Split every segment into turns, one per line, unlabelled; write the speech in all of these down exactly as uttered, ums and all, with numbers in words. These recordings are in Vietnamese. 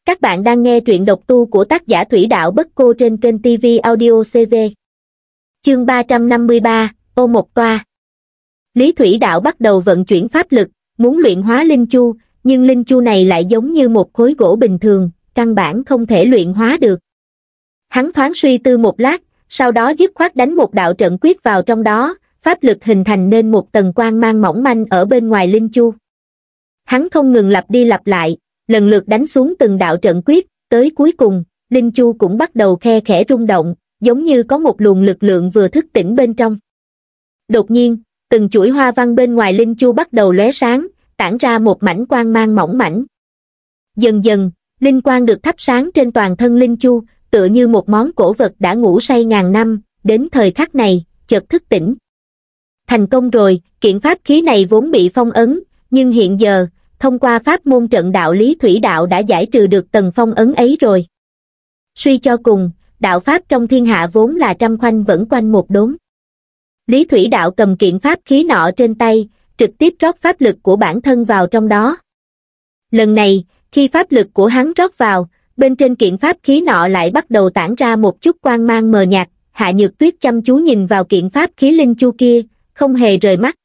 Các bạn đang nghe truyện độc tu của tác giả Thủy Đạo Bất Cô trên kênh ti vi Audio xê vê. Chương ba trăm năm mươi ba, ô một toa. Lý Thủy Đạo bắt đầu vận chuyển pháp lực, muốn luyện hóa linh chu, nhưng linh chu này lại giống như một khối gỗ bình thường, căn bản không thể luyện hóa được. Hắn thoáng suy tư một lát, sau đó dứt khoát đánh một đạo trận quyết vào trong đó, pháp lực hình thành nên một tầng quang mang mỏng manh ở bên ngoài linh chu. Hắn không ngừng lặp đi lặp lại, lần lượt đánh xuống từng đạo trận quyết, tới cuối cùng, linh chu cũng bắt đầu khe khẽ rung động, giống như có một luồng lực lượng vừa thức tỉnh bên trong. Đột nhiên, từng chuỗi hoa văn bên ngoài linh chu bắt đầu lóe sáng, tản ra một mảnh quang mang mỏng mảnh. Dần dần, linh quang được thắp sáng trên toàn thân linh chu, tựa như một món cổ vật đã ngủ say ngàn năm, đến thời khắc này, chợt thức tỉnh. Thành công rồi, kiện pháp khí này vốn bị phong ấn, nhưng hiện giờ, thông qua pháp môn trận đạo Lý Thủy Đạo đã giải trừ được tầng phong ấn ấy rồi. Suy cho cùng, đạo pháp trong thiên hạ vốn là trăm khoanh vẫn quanh một đốn. Lý Thủy Đạo cầm kiện pháp khí nọ trên tay, trực tiếp rót pháp lực của bản thân vào trong đó. Lần này, khi pháp lực của hắn rót vào, bên trên kiện pháp khí nọ lại bắt đầu tản ra một chút quang mang mờ nhạt. Hạ Nhược Tuyết chăm chú nhìn vào kiện pháp khí linh chu kia, không hề rời mắt.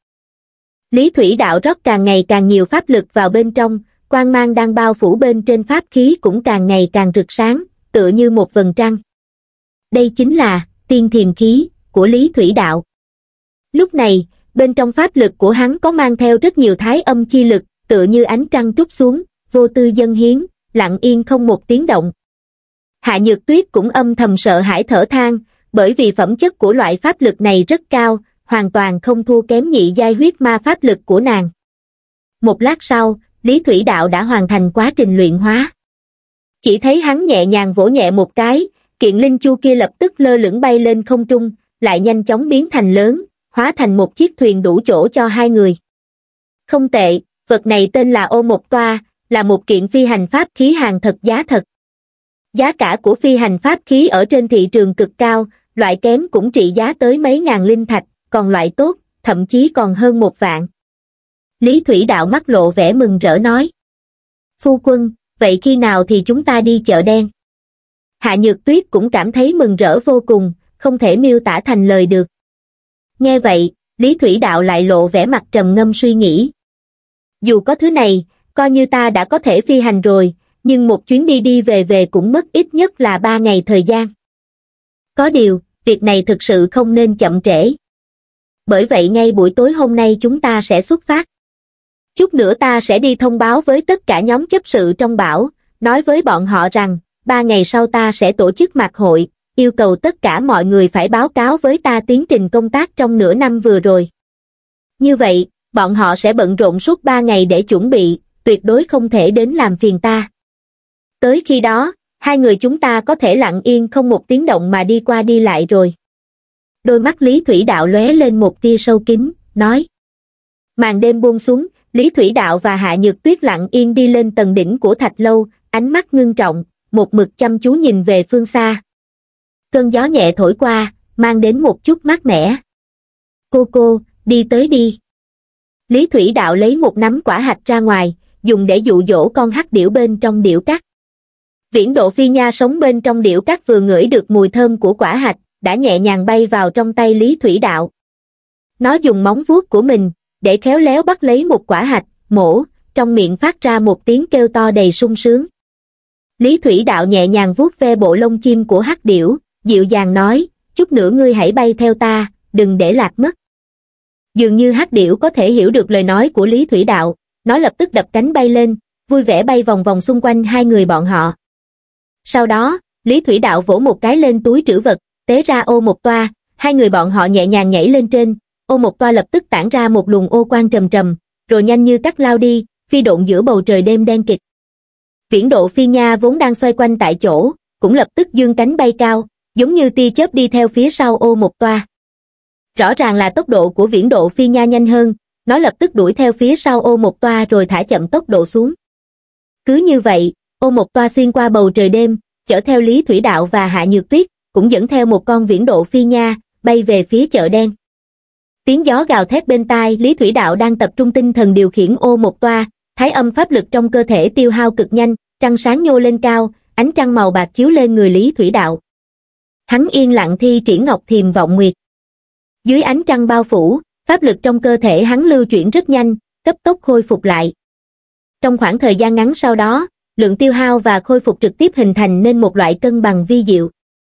Lý Thủy Đạo rót càng ngày càng nhiều pháp lực vào bên trong, quang mang đang bao phủ bên trên pháp khí cũng càng ngày càng rực sáng, tựa như một vầng trăng. Đây chính là tiên thiềm khí của Lý Thủy Đạo. Lúc này, bên trong pháp lực của hắn có mang theo rất nhiều thái âm chi lực, tựa như ánh trăng trút xuống, vô tư dâng hiến, lặng yên không một tiếng động. Hạ Nhược Tuyết cũng âm thầm sợ hãi thở than, bởi vì phẩm chất của loại pháp lực này rất cao, hoàn toàn không thua kém nhị giai huyết ma pháp lực của nàng. Một lát sau, Lý Thủy Đạo đã hoàn thành quá trình luyện hóa. Chỉ thấy hắn nhẹ nhàng vỗ nhẹ một cái, kiện linh chu kia lập tức lơ lửng bay lên không trung, lại nhanh chóng biến thành lớn, hóa thành một chiếc thuyền đủ chỗ cho hai người. Không tệ, vật này tên là ô một toa, là một kiện phi hành pháp khí hàng thật giá thật. Giá cả của phi hành pháp khí ở trên thị trường cực cao, loại kém cũng trị giá tới mấy ngàn linh thạch, còn loại tốt, thậm chí còn hơn một vạn. Lý Thủy Đạo mắt lộ vẻ mừng rỡ nói. Phu quân, vậy khi nào thì chúng ta đi chợ đen? Hạ Nhược Tuyết cũng cảm thấy mừng rỡ vô cùng, không thể miêu tả thành lời được. Nghe vậy, Lý Thủy Đạo lại lộ vẻ mặt trầm ngâm suy nghĩ. Dù có thứ này, coi như ta đã có thể phi hành rồi, nhưng một chuyến đi đi về về cũng mất ít nhất là ba ngày thời gian. Có điều, việc này thực sự không nên chậm trễ. Bởi vậy ngay buổi tối hôm nay chúng ta sẽ xuất phát. Chút nữa ta sẽ đi thông báo với tất cả nhóm chấp sự trong bão, nói với bọn họ rằng, ba ngày sau ta sẽ tổ chức mạc hội, yêu cầu tất cả mọi người phải báo cáo với ta tiến trình công tác trong nửa năm vừa rồi. Như vậy, bọn họ sẽ bận rộn suốt ba ngày để chuẩn bị, tuyệt đối không thể đến làm phiền ta. Tới khi đó, hai người chúng ta có thể lặng yên không một tiếng động mà đi qua đi lại rồi. Đôi mắt Lý Thủy Đạo lóe lên một tia sâu kín, nói. Màn đêm buông xuống, Lý Thủy Đạo và Hạ Nhược Tuyết lặng yên đi lên tầng đỉnh của thạch lâu, ánh mắt ngưng trọng, một mực chăm chú nhìn về phương xa. Cơn gió nhẹ thổi qua, mang đến một chút mát mẻ. Cô cô, đi tới đi. Lý Thủy Đạo lấy một nắm quả hạch ra ngoài, dùng để dụ dỗ con hắc điểu bên trong điểu cát. Viễn Độ Phi Nha sống bên trong điểu cát vừa ngửi được mùi thơm của quả hạch, đã nhẹ nhàng bay vào trong tay Lý Thủy Đạo. Nó dùng móng vuốt của mình, để khéo léo bắt lấy một quả hạch, mổ, trong miệng phát ra một tiếng kêu to đầy sung sướng. Lý Thủy Đạo nhẹ nhàng vuốt ve bộ lông chim của hắc điểu, dịu dàng nói, chút nữa ngươi hãy bay theo ta, đừng để lạc mất. Dường như hắc điểu có thể hiểu được lời nói của Lý Thủy Đạo, nó lập tức đập cánh bay lên, vui vẻ bay vòng vòng xung quanh hai người bọn họ. Sau đó, Lý Thủy Đạo vỗ một cái lên túi trữ vật, tế ra ô một toa, hai người bọn họ nhẹ nhàng nhảy lên trên, ô một toa lập tức tản ra một luồng ô quang trầm trầm, rồi nhanh như cắt lao đi, phi độn giữa bầu trời đêm đen kịt. Viễn Độ Phi Nha vốn đang xoay quanh tại chỗ, cũng lập tức giương cánh bay cao, giống như tia chớp đi theo phía sau ô một toa. Rõ ràng là tốc độ của Viễn Độ Phi Nha nhanh hơn, nó lập tức đuổi theo phía sau ô một toa rồi thả chậm tốc độ xuống. Cứ như vậy, ô một toa xuyên qua bầu trời đêm, chở theo Lý Thủy Đạo và Hạ Nhược Tuyết, cũng dẫn theo một con Viễn Độ Phi Nha, bay về phía chợ đen. Tiếng gió gào thét bên tai, Lý Thủy Đạo đang tập trung tinh thần điều khiển ô một toa, thái âm pháp lực trong cơ thể tiêu hao cực nhanh, Trăng sáng nhô lên cao, ánh trăng màu bạc chiếu lên người Lý Thủy Đạo. Hắn yên lặng thi triển Ngọc Thiềm Vọng Nguyệt. Dưới ánh trăng bao phủ, pháp lực trong cơ thể hắn lưu chuyển rất nhanh, cấp tốc khôi phục lại. Trong khoảng thời gian ngắn sau đó, lượng tiêu hao và khôi phục trực tiếp hình thành nên một loại cân bằng vi diệu.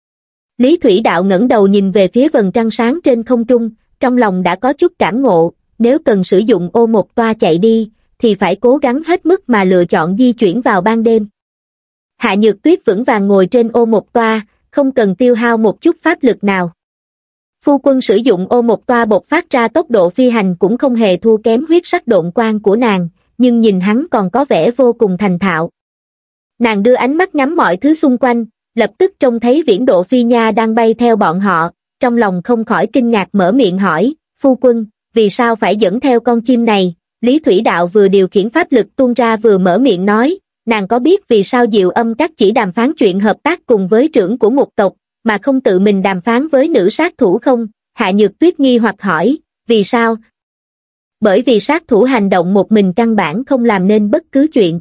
Lý Thủy Đạo ngẩng đầu nhìn về phía vầng trăng sáng trên không trung, trong lòng đã có chút cảm ngộ, nếu cần sử dụng ô một toa chạy đi, thì phải cố gắng hết mức mà lựa chọn di chuyển vào ban đêm. Hạ Nhược Tuyết vững vàng ngồi trên ô một toa, không cần tiêu hao một chút pháp lực nào. Phu quân sử dụng ô một toa bộc phát ra tốc độ phi hành cũng không hề thua kém huyết sắc độn quang của nàng, nhưng nhìn hắn còn có vẻ vô cùng thành thạo. Nàng đưa ánh mắt ngắm mọi thứ xung quanh, lập tức trông thấy Viễn Độ Phi Nha đang bay theo bọn họ, trong lòng không khỏi kinh ngạc mở miệng hỏi, phu quân, vì sao phải dẫn theo con chim này? Lý Thủy Đạo vừa điều khiển pháp lực tuôn ra vừa mở miệng nói, nàng có biết vì sao Diệu Âm Các chỉ đàm phán chuyện hợp tác cùng với trưởng của một tộc, mà không tự mình đàm phán với nữ sát thủ không? Hạ Nhược Tuyết nghi hoặc hỏi, vì sao? Bởi vì sát thủ hành động một mình căn bản không làm nên bất cứ chuyện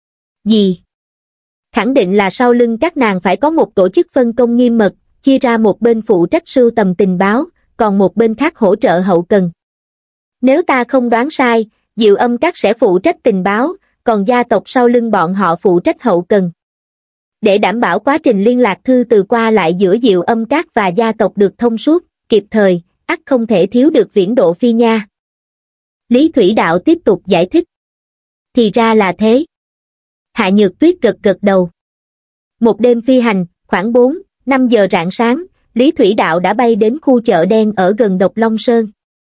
gì. Khẳng định là sau lưng các nàng phải có một tổ chức phân công nghiêm mật, chia ra một bên phụ trách sưu tầm tình báo, còn một bên khác hỗ trợ hậu cần. Nếu ta không đoán sai, Diệu Âm Các sẽ phụ trách tình báo, còn gia tộc sau lưng bọn họ phụ trách hậu cần. Để đảm bảo quá trình liên lạc thư từ qua lại giữa Diệu Âm Các và gia tộc được thông suốt, kịp thời, ắt không thể thiếu được Viễn Độ Phi Nha. Lý Thủy Đạo tiếp tục giải thích. Thì ra là thế. Hạ Nhược Tuyết gật gật đầu. Một đêm phi hành, khoảng bốn, năm giờ rạng sáng, Lý Thủy Đạo đã bay đến khu chợ đen ở gần Độc Long Sơn.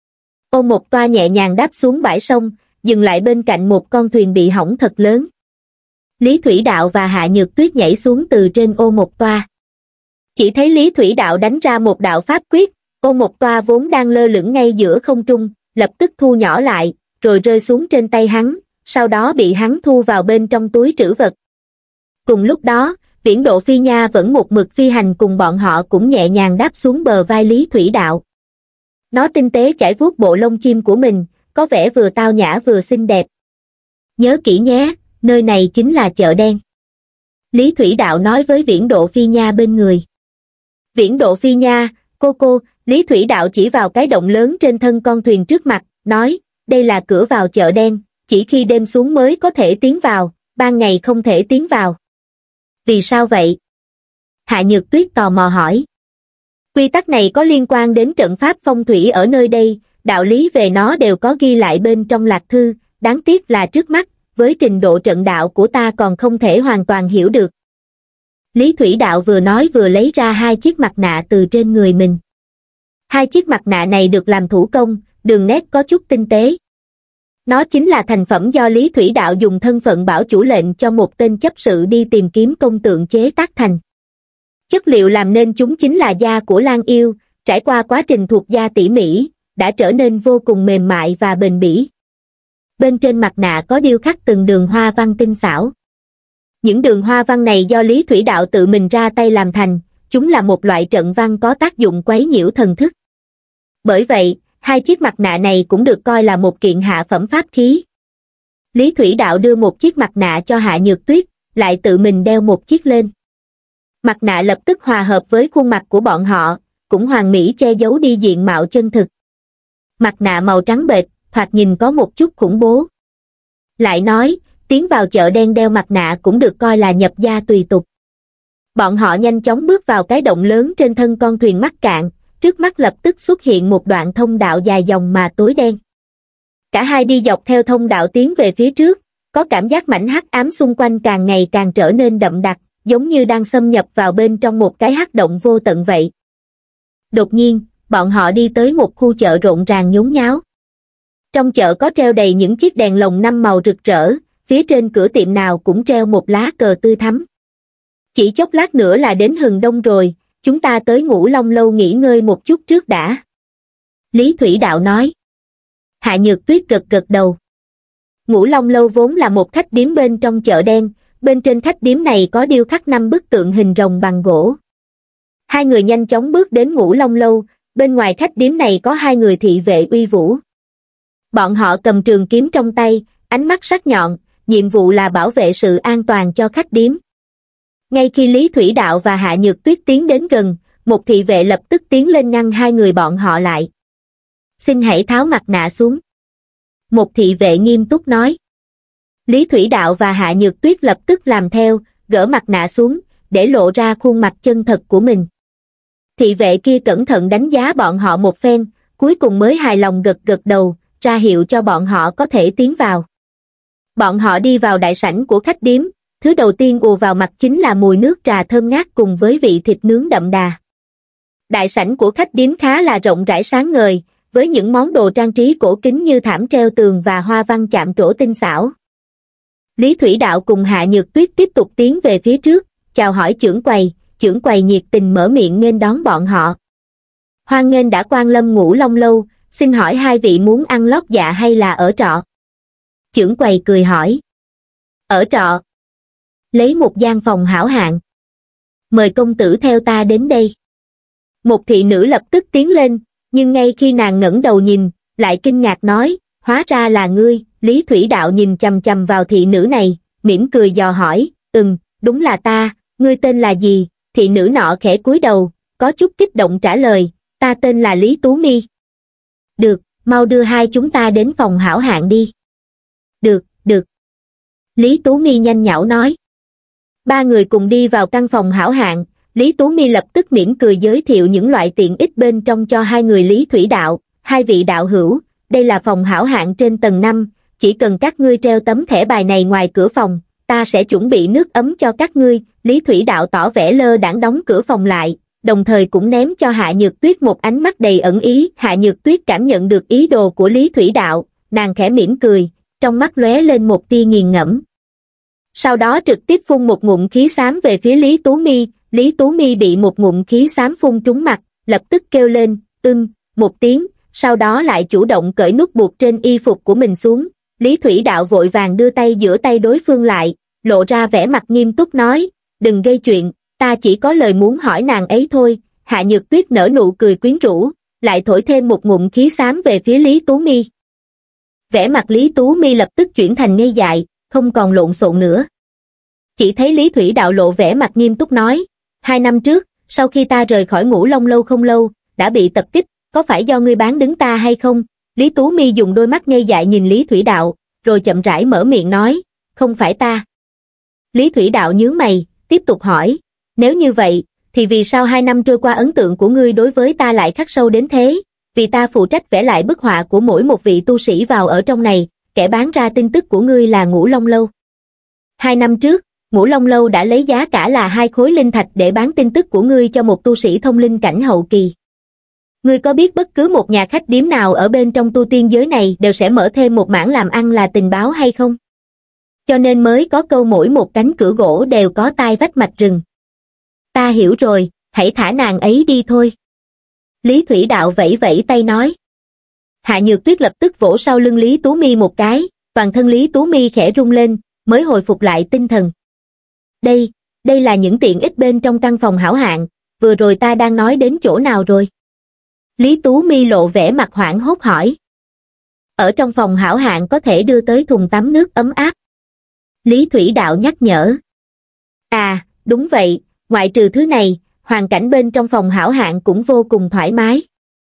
Ô một toa nhẹ nhàng đáp xuống bãi sông, dừng lại bên cạnh một con thuyền bị hỏng thật lớn. Lý Thủy Đạo và Hạ Nhược Tuyết nhảy xuống từ trên ô một toa. Chỉ thấy Lý Thủy Đạo đánh ra một đạo pháp quyết, ô một toa vốn đang lơ lửng ngay giữa không trung, lập tức thu nhỏ lại, rồi rơi xuống trên tay hắn, sau đó bị hắn thu vào bên trong túi trữ vật. Cùng lúc đó, Viễn Độ Phi Nha vẫn một mực phi hành cùng bọn họ cũng nhẹ nhàng đáp xuống bờ vai Lý Thủy Đạo. Nó tinh tế chải vuốt bộ lông chim của mình, có vẻ vừa tao nhã vừa xinh đẹp. Nhớ kỹ nhé, nơi này chính là chợ đen. Lý Thủy Đạo nói với Viễn Độ Phi Nha bên người. Viễn Độ Phi Nha, cô cô, Lý Thủy Đạo chỉ vào cái động lớn trên thân con thuyền trước mặt, nói, đây là cửa vào chợ đen, chỉ khi đêm xuống mới có thể tiến vào, ban ngày không thể tiến vào. Vì sao vậy? Hạ Nhược Tuyết tò mò hỏi. Quy tắc này có liên quan đến trận pháp phong thủy ở nơi đây, đạo lý về nó đều có ghi lại bên trong lạc thư, đáng tiếc là trước mắt, với trình độ trận đạo của ta còn không thể hoàn toàn hiểu được. Lý Thủy Đạo vừa nói vừa lấy ra hai chiếc mặt nạ từ trên người mình. Hai chiếc mặt nạ này được làm thủ công, đường nét có chút tinh tế. Nó chính là thành phẩm do Lý Thủy Đạo dùng thân phận bảo chủ lệnh cho một tên chấp sự đi tìm kiếm công tượng chế tác thành. Chất liệu làm nên chúng chính là da của lang yêu, trải qua quá trình thuộc da tỉ mỉ, đã trở nên vô cùng mềm mại và bền bỉ. Bên trên mặt nạ có điêu khắc từng đường hoa văn tinh xảo. Những đường hoa văn này do Lý Thủy Đạo tự mình ra tay làm thành, chúng là một loại trận văn có tác dụng quấy nhiễu thần thức. Bởi vậy, hai chiếc mặt nạ này cũng được coi là một kiện hạ phẩm pháp khí. Lý Thủy Đạo đưa một chiếc mặt nạ cho Hạ Nhược Tuyết, lại tự mình đeo một chiếc lên. Mặt nạ lập tức hòa hợp với khuôn mặt của bọn họ, cũng hoàn mỹ che giấu đi diện mạo chân thực. Mặt nạ màu trắng bệch, thoạt nhìn có một chút khủng bố. Lại nói, tiến vào chợ đen đeo mặt nạ cũng được coi là nhập gia tùy tục. Bọn họ nhanh chóng bước vào cái động lớn trên thân con thuyền mắc cạn, trước mắt lập tức xuất hiện một đoạn thông đạo dài dòng mà tối đen. Cả hai đi dọc theo thông đạo tiến về phía trước, có cảm giác mảnh hắc ám xung quanh càng ngày càng trở nên đậm đặc, giống như đang xâm nhập vào bên trong một cái hắc động vô tận vậy. Đột nhiên, bọn họ đi tới một khu chợ rộn ràng nhốn nháo. Trong chợ có treo đầy những chiếc đèn lồng năm màu rực rỡ, phía trên cửa tiệm nào cũng treo một lá cờ tươi thắm. Chỉ chốc lát nữa là đến hừng đông rồi, chúng ta tới Ngũ Long Lâu nghỉ ngơi một chút trước đã. Lý Thủy Đạo nói. Hạ Nhược Tuyết gật gật đầu. Ngũ Long Lâu vốn là một khách điếm bên trong chợ đen, bên trên khách điếm này có điêu khắc năm bức tượng hình rồng bằng gỗ. Hai người nhanh chóng bước đến Ngũ Long Lâu, bên ngoài khách điếm này có hai người thị vệ uy vũ. Bọn họ cầm trường kiếm trong tay, ánh mắt sắc nhọn, nhiệm vụ là bảo vệ sự an toàn cho khách điếm. Ngay khi Lý Thủy Đạo và Hạ Nhược Tuyết tiến đến gần, một thị vệ lập tức tiến lên ngăn hai người bọn họ lại. Xin hãy tháo mặt nạ xuống. Một thị vệ nghiêm túc nói. Lý Thủy Đạo và Hạ Nhược Tuyết lập tức làm theo, gỡ mặt nạ xuống, để lộ ra khuôn mặt chân thật của mình. Thị vệ kia cẩn thận đánh giá bọn họ một phen, cuối cùng mới hài lòng gật gật đầu, ra hiệu cho bọn họ có thể tiến vào. Bọn họ đi vào đại sảnh của khách điếm, thứ đầu tiên ùa vào mặt chính là mùi nước trà thơm ngát cùng với vị thịt nướng đậm đà. Đại sảnh của khách điếm khá là rộng rãi sáng ngời, với những món đồ trang trí cổ kính như thảm treo tường và hoa văn chạm trổ tinh xảo. Lý Thủy Đạo cùng Hạ Nhược Tuyết tiếp tục tiến về phía trước, chào hỏi chưởng quầy, chưởng quầy nhiệt tình mở miệng nghênh đón bọn họ. Hoan nghênh đã quan lâm Ngũ Long Lâu, xin hỏi hai vị muốn ăn lót dạ hay là ở trọ? Chưởng quầy cười hỏi. Ở trọ. Lấy một gian phòng hảo hạng. Mời công tử theo ta đến đây. Một thị nữ lập tức tiến lên, nhưng ngay khi nàng ngẩng đầu nhìn, lại kinh ngạc nói, hóa ra là ngươi. Lý Thủy Đạo nhìn chằm chằm vào thị nữ này, mỉm cười dò hỏi, ừm, đúng là ta, ngươi tên là gì? Thị nữ nọ khẽ cúi đầu, có chút kích động trả lời, ta tên là Lý Tú Mi. Được, mau đưa hai chúng ta đến phòng hảo hạng đi. Được, được. Lý Tú Mi nhanh nhảu nói. Ba người cùng đi vào căn phòng hảo hạng, Lý Tú Mi lập tức mỉm cười giới thiệu những loại tiện ích bên trong cho hai người Lý Thủy Đạo, hai vị đạo hữu, đây là phòng hảo hạng trên tầng năm, chỉ cần các ngươi treo tấm thẻ bài này ngoài cửa phòng, ta sẽ chuẩn bị nước ấm cho các ngươi. Lý Thủy Đạo tỏ vẻ lơ đãng đóng cửa phòng lại, đồng thời cũng ném cho Hạ Nhược Tuyết một ánh mắt đầy ẩn ý. Hạ Nhược Tuyết cảm nhận được ý đồ của Lý Thủy Đạo, nàng khẽ mỉm cười, trong mắt lóe lên một tia nghiền ngẫm. Sau đó trực tiếp phun một ngụm khí xám về phía Lý Tú Mi. Lý Tú Mi bị một ngụm khí xám phun trúng mặt, lập tức kêu lên, ưng, một tiếng, sau đó lại chủ động cởi nút buộc trên y phục của mình xuống. Lý Thủy Đạo vội vàng đưa tay giữa tay đối phương lại, lộ ra vẻ mặt nghiêm túc nói, đừng gây chuyện, ta chỉ có lời muốn hỏi nàng ấy thôi. Hạ Nhược Tuyết nở nụ cười quyến rũ, lại thổi thêm một ngụm khí xám về phía Lý Tú Mi. Vẻ mặt Lý Tú Mi lập tức chuyển thành ngây dại, không còn lộn xộn nữa. Chỉ thấy Lý Thủy Đạo lộ vẻ mặt nghiêm túc nói, hai năm trước, sau khi ta rời khỏi Ngũ Long Lâu không lâu, đã bị tập kích, có phải do ngươi bán đứng ta hay không? Lý Tú Mi dùng đôi mắt ngây dại nhìn Lý Thủy Đạo, rồi chậm rãi mở miệng nói, không phải ta. Lý Thủy Đạo nhướng mày, tiếp tục hỏi, nếu như vậy, thì vì sao hai năm trôi qua ấn tượng của ngươi đối với ta lại khắc sâu đến thế? Vì ta phụ trách vẽ lại bức họa của mỗi một vị tu sĩ vào ở trong này, kẻ bán ra tin tức của ngươi là Ngũ Long Lâu. Hai năm trước, Ngũ Long Lâu đã lấy giá cả là hai khối linh thạch để bán tin tức của ngươi cho một tu sĩ thông linh cảnh hậu kỳ. Ngươi có biết bất cứ một nhà khách điếm nào ở bên trong tu tiên giới này đều sẽ mở thêm một mảng làm ăn là tình báo hay không? Cho nên mới có câu mỗi một cánh cửa gỗ đều có tai vách mạch rừng. Ta hiểu rồi, hãy thả nàng ấy đi thôi. Lý Thủy Đạo vẫy vẫy tay nói. Hạ Nhược Tuyết lập tức vỗ sau lưng Lý Tú Mi một cái, toàn thân Lý Tú Mi khẽ rung lên, mới hồi phục lại tinh thần. Đây, đây là những tiện ích bên trong căn phòng hảo hạng, vừa rồi ta đang nói đến chỗ nào rồi? Lý Tú Mi lộ vẻ mặt hoảng hốt hỏi. Ở trong phòng hảo hạng có thể đưa tới thùng tắm nước ấm áp. Lý Thủy Đạo nhắc nhở. À, đúng vậy, ngoại trừ thứ này, hoàn cảnh bên trong phòng hảo hạng cũng vô cùng thoải mái.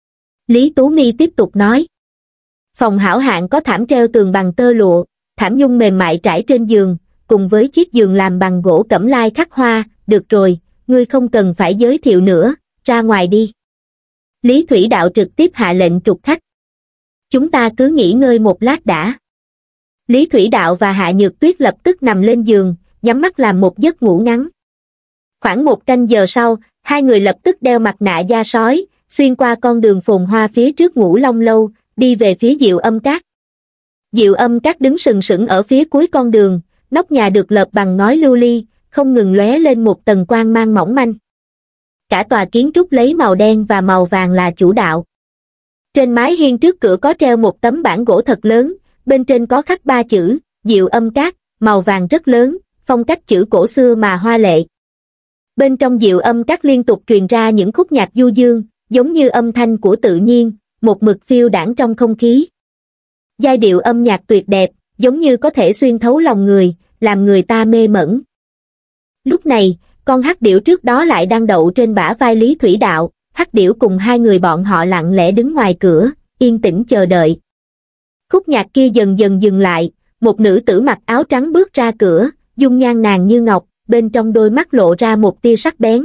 Lý Tú Mi tiếp tục nói. Phòng hảo hạng có thảm treo tường bằng tơ lụa, thảm nhung mềm mại trải trên giường, cùng với chiếc giường làm bằng gỗ cẩm lai khắc hoa. Được rồi, ngươi không cần phải giới thiệu nữa, ra ngoài đi. Lý Thủy Đạo trực tiếp hạ lệnh trục khách. Chúng ta cứ nghỉ ngơi một lát đã. Lý Thủy Đạo và Hạ Nhược Tuyết lập tức nằm lên giường, nhắm mắt làm một giấc ngủ ngắn. Khoảng một canh giờ sau, hai người lập tức đeo mặt nạ da sói, xuyên qua con đường phồn hoa phía trước Ngũ Long Lâu, đi về phía Diệu Âm Các. Diệu Âm Các đứng sừng sững ở phía cuối con đường, nóc nhà được lợp bằng ngói lưu ly, không ngừng lóe lên một tầng quang mang mỏng manh. Cả tòa kiến trúc lấy màu đen và màu vàng là chủ đạo. Trên mái hiên trước cửa có treo một tấm bảng gỗ thật lớn, bên trên có khắc ba chữ, Diệu Âm Các, màu vàng rất lớn, phong cách chữ cổ xưa mà hoa lệ. Bên trong Diệu Âm Các liên tục truyền ra những khúc nhạc du dương, giống như âm thanh của tự nhiên, một mực phiêu đãng trong không khí. Giai điệu âm nhạc tuyệt đẹp, giống như có thể xuyên thấu lòng người, làm người ta mê mẩn. Lúc này, con hắc điểu trước đó lại đang đậu trên bả vai Lý Thủy Đạo, hắc điểu cùng hai người bọn họ lặng lẽ đứng ngoài cửa, yên tĩnh chờ đợi. Khúc nhạc kia dần dần dừng lại, một nữ tử mặc áo trắng bước ra cửa, dung nhan nàng như ngọc, bên trong đôi mắt lộ ra một tia sắc bén.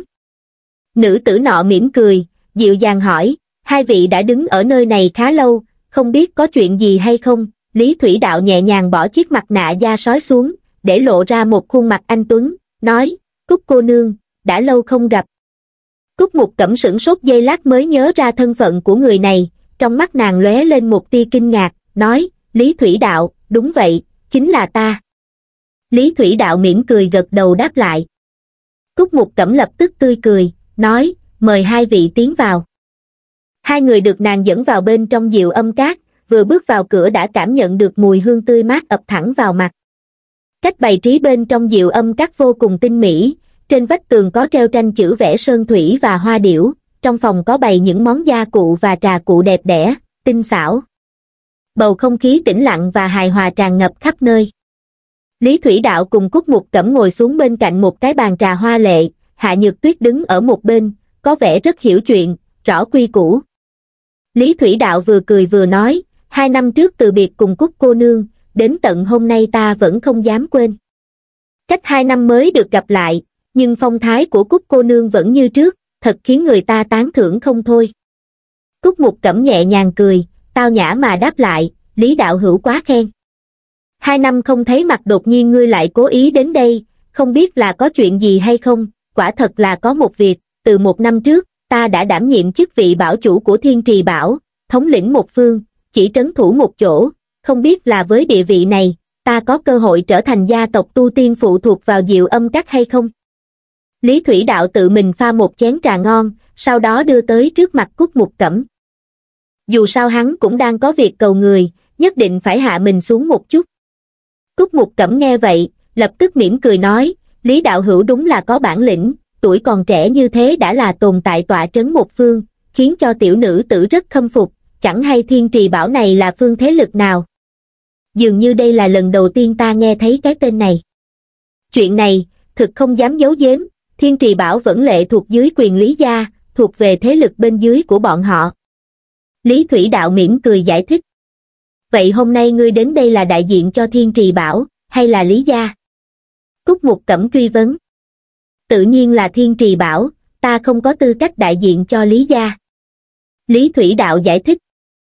Nữ tử nọ mỉm cười, dịu dàng hỏi, hai vị đã đứng ở nơi này khá lâu, không biết có chuyện gì hay không? Lý Thủy Đạo nhẹ nhàng bỏ chiếc mặt nạ da sói xuống, để lộ ra một khuôn mặt anh tuấn, nói, Cúc cô nương, đã lâu không gặp. Cúc Mục Cẩm sửng sốt giây lát mới nhớ ra thân phận của người này, trong mắt nàng lóe lên một tia kinh ngạc, nói, Lý Thủy Đạo, đúng vậy, chính là ta. Lý Thủy Đạo mỉm cười gật đầu đáp lại. Cúc Mục Cẩm lập tức tươi cười, nói, mời hai vị tiến vào. Hai người được nàng dẫn vào bên trong Diệu Âm Các, vừa bước vào cửa đã cảm nhận được mùi hương tươi mát ập thẳng vào mặt. Cách bày trí bên trong Diệu Âm Các vô cùng tinh mỹ, trên vách tường có treo tranh chữ vẽ sơn thủy và hoa điểu, trong phòng có bày những món gia cụ và trà cụ đẹp đẽ, tinh xảo. Bầu không khí tĩnh lặng và hài hòa tràn ngập khắp nơi. Lý Thủy Đạo cùng Cúc Mục Cẩm ngồi xuống bên cạnh một cái bàn trà hoa lệ, Hạ Nhược Tuyết đứng ở một bên, có vẻ rất hiểu chuyện, rõ quy củ. Lý Thủy Đạo vừa cười vừa nói, hai năm trước từ biệt cùng Cúc cô nương, đến tận hôm nay ta vẫn không dám quên. Cách hai năm mới được gặp lại, nhưng phong thái của Cúc cô nương vẫn như trước, thật khiến người ta tán thưởng không thôi. Cúc Mục Cẩm nhẹ nhàng cười, tao nhã mà đáp lại, Lý đạo hữu quá khen. Hai năm không thấy mặt đột nhiên ngươi lại cố ý đến đây, không biết là có chuyện gì hay không, quả thật là có một việc, từ một năm trước, ta đã đảm nhiệm chức vị bảo chủ của Thiên Trì Bảo, thống lĩnh một phương, chỉ trấn thủ một chỗ, không biết là với địa vị này, ta có cơ hội trở thành gia tộc tu tiên phụ thuộc vào Diệu Âm Các hay không? Lý Thủy Đạo tự mình pha một chén trà ngon, sau đó đưa tới trước mặt Cúc Mục Cẩm. Dù sao hắn cũng đang có việc cầu người, nhất định phải hạ mình xuống một chút. Cúc Mục Cẩm nghe vậy, lập tức mỉm cười nói, Lý đạo hữu đúng là có bản lĩnh, tuổi còn trẻ như thế đã là tồn tại tọa trấn một phương, khiến cho tiểu nữ tử rất khâm phục, chẳng hay Thiên Trì Bảo này là phương thế lực nào. Dường như đây là lần đầu tiên ta nghe thấy cái tên này. Chuyện này, thực không dám giấu giếm, Thiên Trì Bảo vẫn lệ thuộc dưới quyền Lý gia, thuộc về thế lực bên dưới của bọn họ. Lý Thủy Đạo mỉm cười giải thích. Vậy hôm nay ngươi đến đây là đại diện cho Thiên Trì Bảo, hay là Lý gia? Cúc Mục Cẩm truy vấn. Tự nhiên là Thiên Trì Bảo, ta không có tư cách đại diện cho Lý gia. Lý Thủy Đạo giải thích.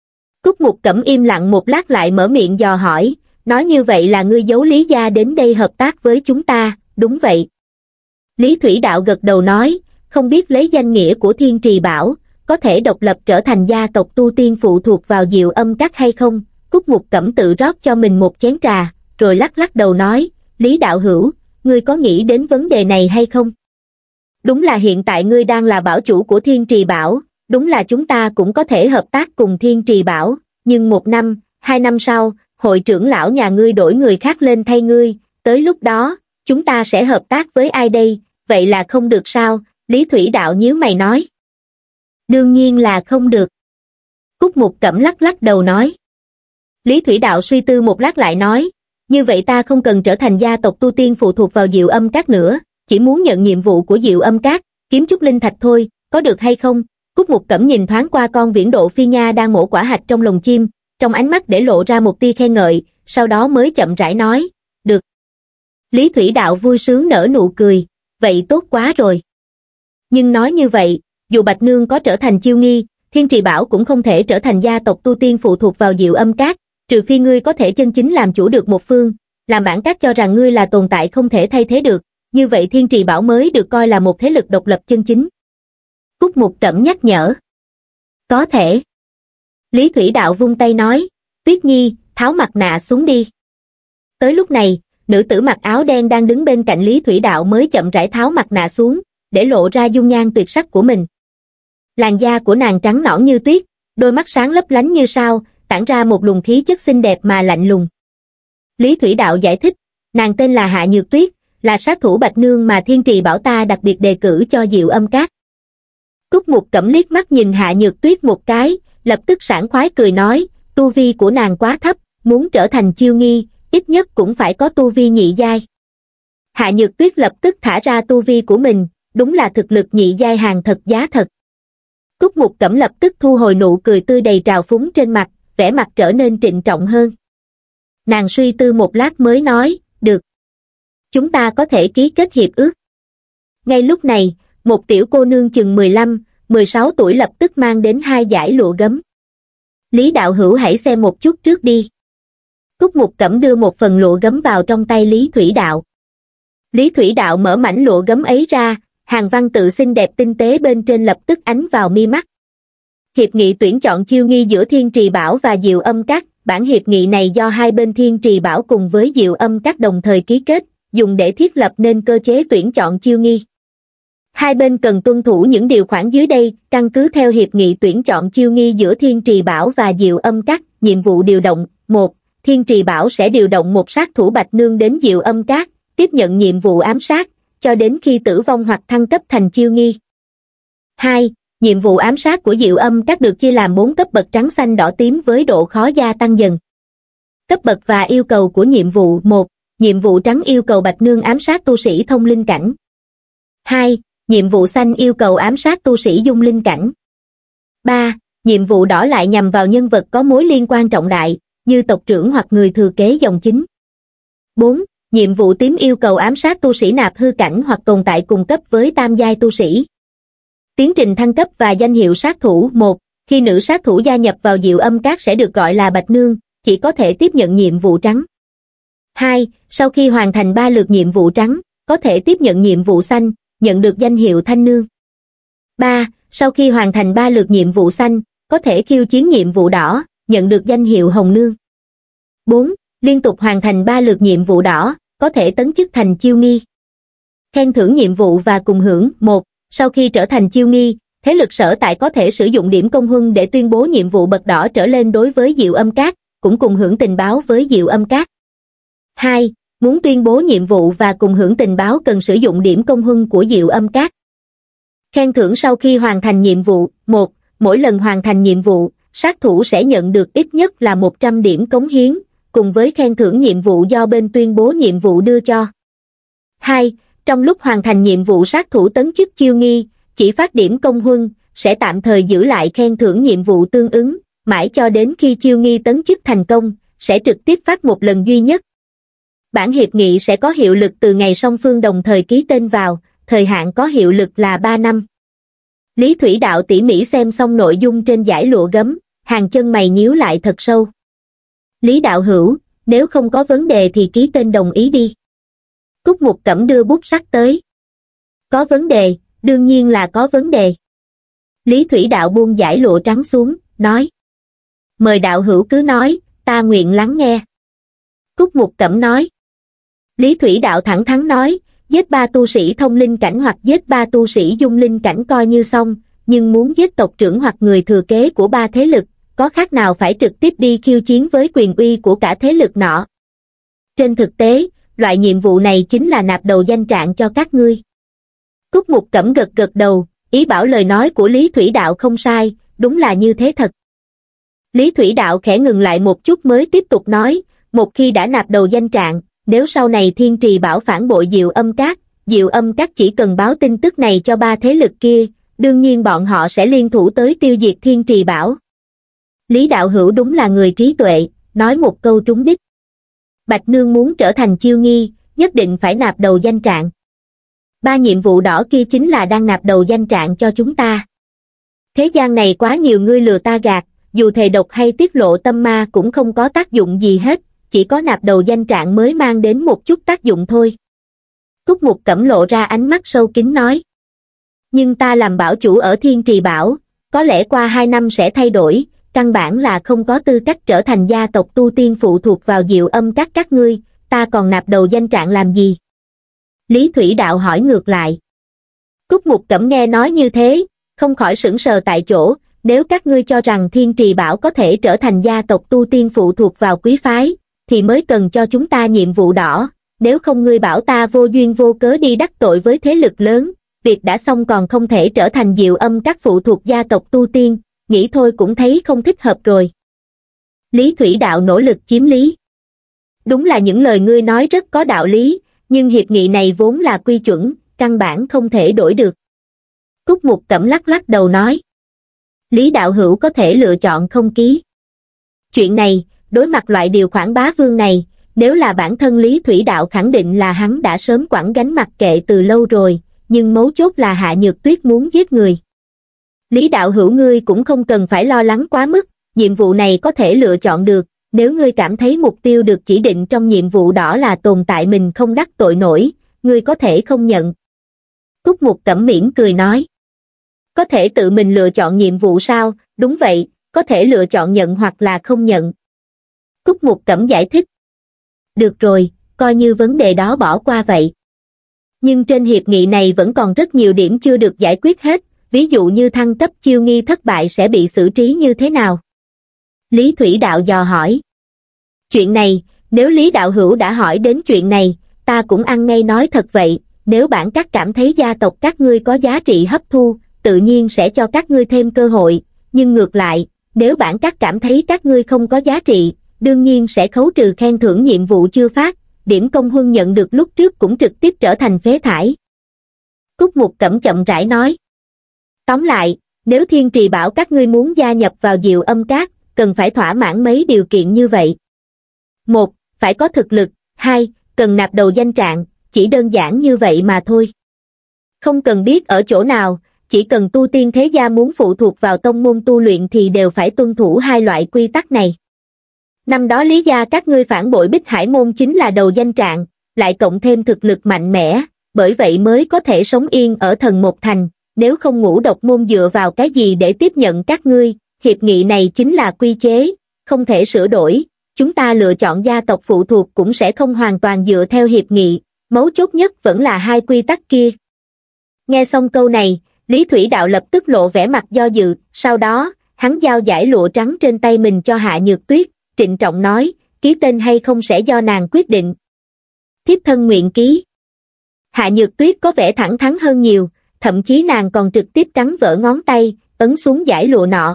Cúc Mục Cẩm im lặng một lát lại mở miệng dò hỏi, nói như vậy là ngươi giấu Lý gia đến đây hợp tác với chúng ta, đúng vậy. Lý Thủy Đạo gật đầu nói, không biết lấy danh nghĩa của Thiên Trì Bảo, có thể độc lập trở thành gia tộc tu tiên phụ thuộc vào Diệu Âm Các hay không? Cúc Mục Cẩm tự rót cho mình một chén trà, rồi lắc lắc đầu nói, Lý đạo hữu, ngươi có nghĩ đến vấn đề này hay không? Đúng là hiện tại ngươi đang là bảo chủ của Thiên Trì Bảo, đúng là chúng ta cũng có thể hợp tác cùng Thiên Trì Bảo, nhưng một năm, hai năm sau, hội trưởng lão nhà ngươi đổi người khác lên thay ngươi, tới lúc đó, chúng ta sẽ hợp tác với ai đây, vậy là không được sao? Lý Thủy Đạo nhíu mày nói. Đương nhiên là không được. Cúc Mục Cẩm lắc lắc đầu nói. Lý Thủy Đạo suy tư một lát lại nói, như vậy ta không cần trở thành gia tộc tu tiên phụ thuộc vào Diệu Âm Các nữa, chỉ muốn nhận nhiệm vụ của Diệu Âm Các, kiếm chút linh thạch thôi, có được hay không? Cúc Mục Cẩm nhìn thoáng qua con viễn độ phi nha đang mổ quả hạch trong lồng chim, trong ánh mắt để lộ ra một tia khen ngợi, sau đó mới chậm rãi nói, được. Lý Thủy Đạo vui sướng nở nụ cười, vậy tốt quá rồi. Nhưng nói như vậy, dù Bạch Nương có trở thành chiêu nghi, Thiên Trì Bảo cũng không thể trở thành gia tộc tu tiên phụ thuộc vào Diệu Âm Các, trừ phi ngươi có thể chân chính làm chủ được một phương, làm bản các cho rằng ngươi là tồn tại không thể thay thế được, như vậy Thiên Trì Bảo mới được coi là một thế lực độc lập chân chính. Cúc Mục Cẩm nhắc nhở. Có thể. Lý Thủy Đạo vung tay nói, Tuyết Nhi, tháo mặt nạ xuống đi. Tới lúc này, nữ tử mặc áo đen đang đứng bên cạnh Lý Thủy Đạo mới chậm rãi tháo mặt nạ xuống, để lộ ra dung nhan tuyệt sắc của mình. Làn da của nàng trắng nõn như tuyết, đôi mắt sáng lấp lánh như sao, tản ra một luồng khí chất xinh đẹp mà lạnh lùng. Lý Thủy Đạo giải thích, nàng tên là Hạ Nhược Tuyết, là sát thủ Bạch Nương mà Thiên Trì Bảo ta đặc biệt đề cử cho Diệu Âm Các. Cúc Mục Cẩm liếc mắt nhìn Hạ Nhược Tuyết một cái, lập tức sảng khoái cười nói, tu vi của nàng quá thấp, muốn trở thành chiêu nghi, ít nhất cũng phải có tu vi nhị giai. Hạ Nhược Tuyết lập tức thả ra tu vi của mình, đúng là thực lực nhị giai hàng thật giá thật. Cúc Mục Cẩm lập tức thu hồi nụ cười tươi đầy trào phúng trên mặt, vẻ mặt trở nên trịnh trọng hơn. Nàng suy tư một lát mới nói, được. Chúng ta có thể ký kết hiệp ước. Ngay lúc này, một tiểu cô nương chừng mười lăm, mười sáu tuổi lập tức mang đến hai dải lụa gấm. Lý đạo hữu hãy xem một chút trước đi. Cúc Mục Cẩm đưa một phần lụa gấm vào trong tay Lý Thủy Đạo. Lý Thủy Đạo mở mảnh lụa gấm ấy ra, hàng văn tự xinh đẹp tinh tế bên trên lập tức ánh vào mi mắt. Hiệp nghị tuyển chọn chiêu nghi giữa Thiên Trì Bảo và Diệu Âm Các. Bản hiệp nghị này do hai bên Thiên Trì Bảo cùng với Diệu Âm Các đồng thời ký kết, dùng để thiết lập nên cơ chế tuyển chọn chiêu nghi. Hai bên cần tuân thủ những điều khoản dưới đây, căn cứ theo hiệp nghị tuyển chọn chiêu nghi giữa Thiên Trì Bảo và Diệu Âm Các. Nhiệm vụ điều động: một. Thiên Trì Bảo sẽ điều động một sát thủ Bạch Nương đến Diệu Âm Các, tiếp nhận nhiệm vụ ám sát, cho đến khi tử vong hoặc thăng cấp thành chiêu nghi. hai. Nhiệm vụ ám sát của Diệu Âm Các được chia làm bốn cấp bậc trắng xanh đỏ tím với độ khó gia tăng dần. Cấp bậc và yêu cầu của nhiệm vụ: một. Nhiệm vụ trắng yêu cầu Bạch Nương ám sát tu sĩ thông linh cảnh. hai. Nhiệm vụ xanh yêu cầu ám sát tu sĩ dung linh cảnh. ba. Nhiệm vụ đỏ lại nhằm vào nhân vật có mối liên quan trọng đại, như tộc trưởng hoặc người thừa kế dòng chính. bốn. Nhiệm vụ tím yêu cầu ám sát tu sĩ nạp hư cảnh hoặc tồn tại cùng cấp với tam giai tu sĩ. Tiến trình thăng cấp và danh hiệu sát thủ: một. Khi nữ sát thủ gia nhập vào Diệu Âm Các sẽ được gọi là Bạch Nương, chỉ có thể tiếp nhận nhiệm vụ trắng. hai. Sau khi hoàn thành ba lượt nhiệm vụ trắng, có thể tiếp nhận nhiệm vụ xanh, nhận được danh hiệu Thanh Nương. ba. Sau khi hoàn thành ba lượt nhiệm vụ xanh, có thể khiêu chiến nhiệm vụ đỏ, nhận được danh hiệu Hồng Nương. bốn. Liên tục hoàn thành ba lượt nhiệm vụ đỏ, có thể tấn chức thành chiêu nghi. Khen thưởng nhiệm vụ và cùng hưởng: một. Sau khi trở thành chiêu nghi, thế lực sở tại có thể sử dụng điểm công huân để tuyên bố nhiệm vụ bậc đỏ trở lên đối với Diệu Âm Các, cũng cùng hưởng tình báo với Diệu Âm Các. hai. Muốn tuyên bố nhiệm vụ và cùng hưởng tình báo cần sử dụng điểm công huân của Diệu Âm Các. Khen thưởng sau khi hoàn thành nhiệm vụ: một. Mỗi lần hoàn thành nhiệm vụ, sát thủ sẽ nhận được ít nhất là một trăm điểm cống hiến, cùng với khen thưởng nhiệm vụ do bên tuyên bố nhiệm vụ đưa cho. hai. Trong lúc hoàn thành nhiệm vụ sát thủ tấn chức chiêu nghi, chỉ phát điểm công huân, sẽ tạm thời giữ lại khen thưởng nhiệm vụ tương ứng, mãi cho đến khi chiêu nghi tấn chức thành công, sẽ trực tiếp phát một lần duy nhất. Bản hiệp nghị sẽ có hiệu lực từ ngày song phương đồng thời ký tên vào, thời hạn có hiệu lực là ba năm. Lý Thủy Đạo tỉ mỉ xem xong nội dung trên dải lụa gấm, hàng chân mày nhíu lại thật sâu. Lý đạo hữu, nếu không có vấn đề thì ký tên đồng ý đi. Cúc Mục Cẩm đưa bút sắt tới. Có vấn đề, đương nhiên là có vấn đề. Lý Thủy Đạo buông dải lụa trắng xuống, nói. Mời đạo hữu cứ nói, ta nguyện lắng nghe. Cúc Mục Cẩm nói. Lý Thủy Đạo thẳng thắn nói, giết ba tu sĩ thông linh cảnh hoặc giết ba tu sĩ dung linh cảnh coi như xong, nhưng muốn giết tộc trưởng hoặc người thừa kế của ba thế lực, có khác nào phải trực tiếp đi khiêu chiến với quyền uy của cả thế lực nọ. Trên thực tế, loại nhiệm vụ này chính là nạp đầu danh trạng cho các ngươi. Cúc Mục Cẩm gật gật đầu, ý bảo lời nói của Lý Thủy Đạo không sai, đúng là như thế thật. Lý Thủy Đạo khẽ ngừng lại một chút mới tiếp tục nói, một khi đã nạp đầu danh trạng, nếu sau này Thiên Trì Bảo phản bội Diệu Âm Các, Diệu Âm Các chỉ cần báo tin tức này cho ba thế lực kia, đương nhiên bọn họ sẽ liên thủ tới tiêu diệt Thiên Trì Bảo. Lý đạo hữu đúng là người trí tuệ, nói một câu trúng đích. Bạch Nương muốn trở thành chiêu nghi, nhất định phải nạp đầu danh trạng. Ba nhiệm vụ đỏ kia chính là đang nạp đầu danh trạng cho chúng ta. Thế gian này quá nhiều ngươi lừa ta gạt, dù thề độc hay tiết lộ tâm ma cũng không có tác dụng gì hết, chỉ có nạp đầu danh trạng mới mang đến một chút tác dụng thôi. Cúc Mục Cẩm lộ ra ánh mắt sâu kín nói. Nhưng ta làm bảo chủ ở Thiên Trì Bảo, có lẽ qua hai năm sẽ thay đổi, căn bản là không có tư cách trở thành gia tộc tu tiên phụ thuộc vào Diệu Âm Các các ngươi, ta còn nạp đầu danh trạng làm gì? Lý Thủy Đạo hỏi ngược lại. Cúc Mục Cẩm nghe nói như thế, không khỏi sững sờ tại chỗ, nếu các ngươi cho rằng Thiên Trì Bảo có thể trở thành gia tộc tu tiên phụ thuộc vào quý phái, thì mới cần cho chúng ta nhiệm vụ đỏ, nếu không ngươi bảo ta vô duyên vô cớ đi đắc tội với thế lực lớn, việc đã xong còn không thể trở thành Diệu Âm Các phụ thuộc gia tộc tu tiên, nghĩ thôi cũng thấy không thích hợp rồi. Lý Thủy Đạo nỗ lực chiếm lý. Đúng là những lời ngươi nói rất có đạo lý, nhưng hiệp nghị này vốn là quy chuẩn, căn bản không thể đổi được. Cúc Mục Cẩm lắc lắc đầu nói. Lý đạo hữu có thể lựa chọn không ký. Chuyện này, đối mặt loại điều khoản bá vương này, nếu là bản thân Lý Thủy Đạo khẳng định là hắn đã sớm quẳng gánh mặc kệ từ lâu rồi, nhưng mấu chốt là Hạ Nhược Tuyết muốn giết người. Lý đạo hữu ngươi cũng không cần phải lo lắng quá mức, nhiệm vụ này có thể lựa chọn được, nếu ngươi cảm thấy mục tiêu được chỉ định trong nhiệm vụ đó là tồn tại mình không đắc tội nổi, ngươi có thể không nhận. Cúc Mục Cẩm mỉm cười nói. Có thể tự mình lựa chọn nhiệm vụ sao? Đúng vậy, có thể lựa chọn nhận hoặc là không nhận. Cúc Mục Cẩm giải thích. Được rồi, coi như vấn đề đó bỏ qua vậy. Nhưng trên hiệp nghị này vẫn còn rất nhiều điểm chưa được giải quyết hết, ví dụ như thăng cấp chiêu nghi thất bại sẽ bị xử trí như thế nào? Lý Thủy Đạo dò hỏi. Chuyện này, nếu Lý đạo hữu đã hỏi đến chuyện này, ta cũng ăn ngay nói thật vậy, nếu bản các cảm thấy gia tộc các ngươi có giá trị hấp thu, tự nhiên sẽ cho các ngươi thêm cơ hội, nhưng ngược lại, nếu bản các cảm thấy các ngươi không có giá trị, đương nhiên sẽ khấu trừ khen thưởng nhiệm vụ chưa phát, điểm công huân nhận được lúc trước cũng trực tiếp trở thành phế thải. Cúc Mục Cẩm chậm rãi nói. Tóm lại, nếu Thiên Trì bảo các ngươi muốn gia nhập vào Diệu Âm Các, cần phải thỏa mãn mấy điều kiện như vậy. Một, phải có thực lực, hai, cần nạp đầu danh trạng, chỉ đơn giản như vậy mà thôi. Không cần biết ở chỗ nào, chỉ cần tu tiên thế gia muốn phụ thuộc vào tông môn tu luyện thì đều phải tuân thủ hai loại quy tắc này. Năm đó Lý gia các ngươi phản bội Bích Hải môn chính là đầu danh trạng, lại cộng thêm thực lực mạnh mẽ, bởi vậy mới có thể sống yên ở Thần Một Thành, nếu không Ngũ Độc môn dựa vào cái gì để tiếp nhận các ngươi, hiệp nghị này chính là quy chế, không thể sửa đổi, chúng ta lựa chọn gia tộc phụ thuộc cũng sẽ không hoàn toàn dựa theo hiệp nghị, mấu chốt nhất vẫn là hai quy tắc kia. Nghe xong câu này, Lý Thủy Đạo lập tức lộ vẻ mặt do dự, sau đó, hắn giao giải lụa trắng trên tay mình cho Hạ Nhược Tuyết, trịnh trọng nói, ký tên hay không sẽ do nàng quyết định. Thiếp thân nguyện ký. Hạ Nhược Tuyết có vẻ thẳng thắn hơn nhiều, thậm chí nàng còn trực tiếp cắn vỡ ngón tay, ấn xuống giải lụa nọ.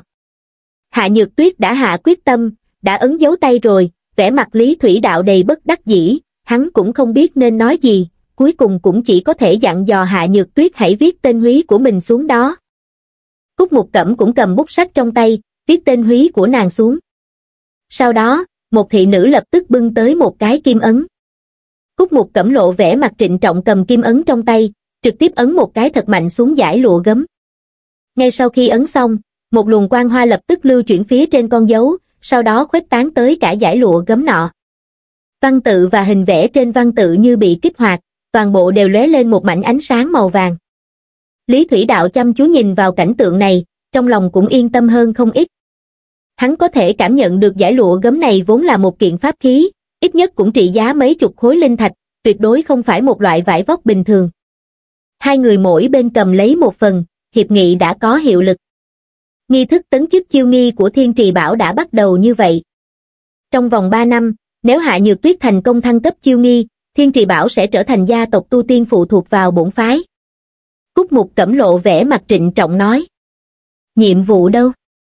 Hạ Nhược Tuyết đã hạ quyết tâm, đã ấn dấu tay rồi, vẻ mặt Lý Thủy Đạo đầy bất đắc dĩ, hắn cũng không biết nên nói gì, cuối cùng cũng chỉ có thể dặn dò Hạ Nhược Tuyết hãy viết tên húy của mình xuống đó. Cúc Mục Cẩm cũng cầm bút sách trong tay, viết tên húy của nàng xuống. Sau đó, một thị nữ lập tức bưng tới một cái kim ấn. Cúc Mục Cẩm lộ vẻ mặt trịnh trọng cầm kim ấn trong tay, trực tiếp ấn một cái thật mạnh xuống giải lụa gấm. Ngay sau khi ấn xong, một luồng quang hoa lập tức lưu chuyển phía trên con dấu, sau đó khuếch tán tới cả giải lụa gấm nọ. Văn tự và hình vẽ trên văn tự như bị kích hoạt, toàn bộ đều lóe lên một mảnh ánh sáng màu vàng. Lý Thủy Đạo chăm chú nhìn vào cảnh tượng này, trong lòng cũng yên tâm hơn không ít. Hắn có thể cảm nhận được giải lụa gấm này vốn là một kiện pháp khí, ít nhất cũng trị giá mấy chục khối linh thạch, tuyệt đối không phải một loại vải vóc bình thường. Hai người mỗi bên cầm lấy một phần, hiệp nghị đã có hiệu lực. Nghi thức tấn chức chiêu nghi của Thiên Trì Bảo đã bắt đầu như vậy. Trong vòng ba năm, nếu Hạ Nhược Tuyết thành công thăng cấp chiêu nghi, Thiên Trì Bảo sẽ trở thành gia tộc tu tiên phụ thuộc vào bổn phái. Cúc Mục Cẩm lộ vẻ mặt trịnh trọng nói. Nhiệm vụ đâu?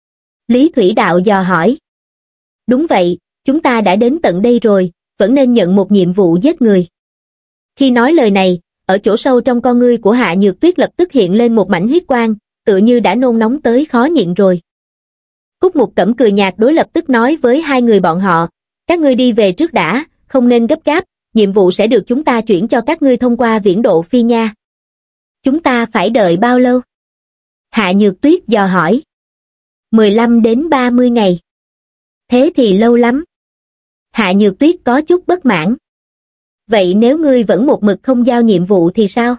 Lý Thủy Đạo dò hỏi. Đúng vậy, chúng ta đã đến tận đây rồi, vẫn nên nhận một nhiệm vụ giết người. Khi nói lời này, ở chỗ sâu trong con ngươi của Hạ Nhược Tuyết lập tức hiện lên một mảnh huyết quang, tựa như đã nôn nóng tới khó nhịn rồi. Cúc Mục Cẩm cười nhạt đối lập tức nói với hai người bọn họ, các ngươi đi về trước đã, không nên gấp gáp, nhiệm vụ sẽ được chúng ta chuyển cho các ngươi thông qua viễn độ phi nha. Chúng ta phải đợi bao lâu? Hạ Nhược Tuyết dò hỏi. mười lăm đến ba mươi ngày. Thế thì lâu lắm. Hạ Nhược Tuyết có chút bất mãn. Vậy nếu ngươi vẫn một mực không giao nhiệm vụ thì sao?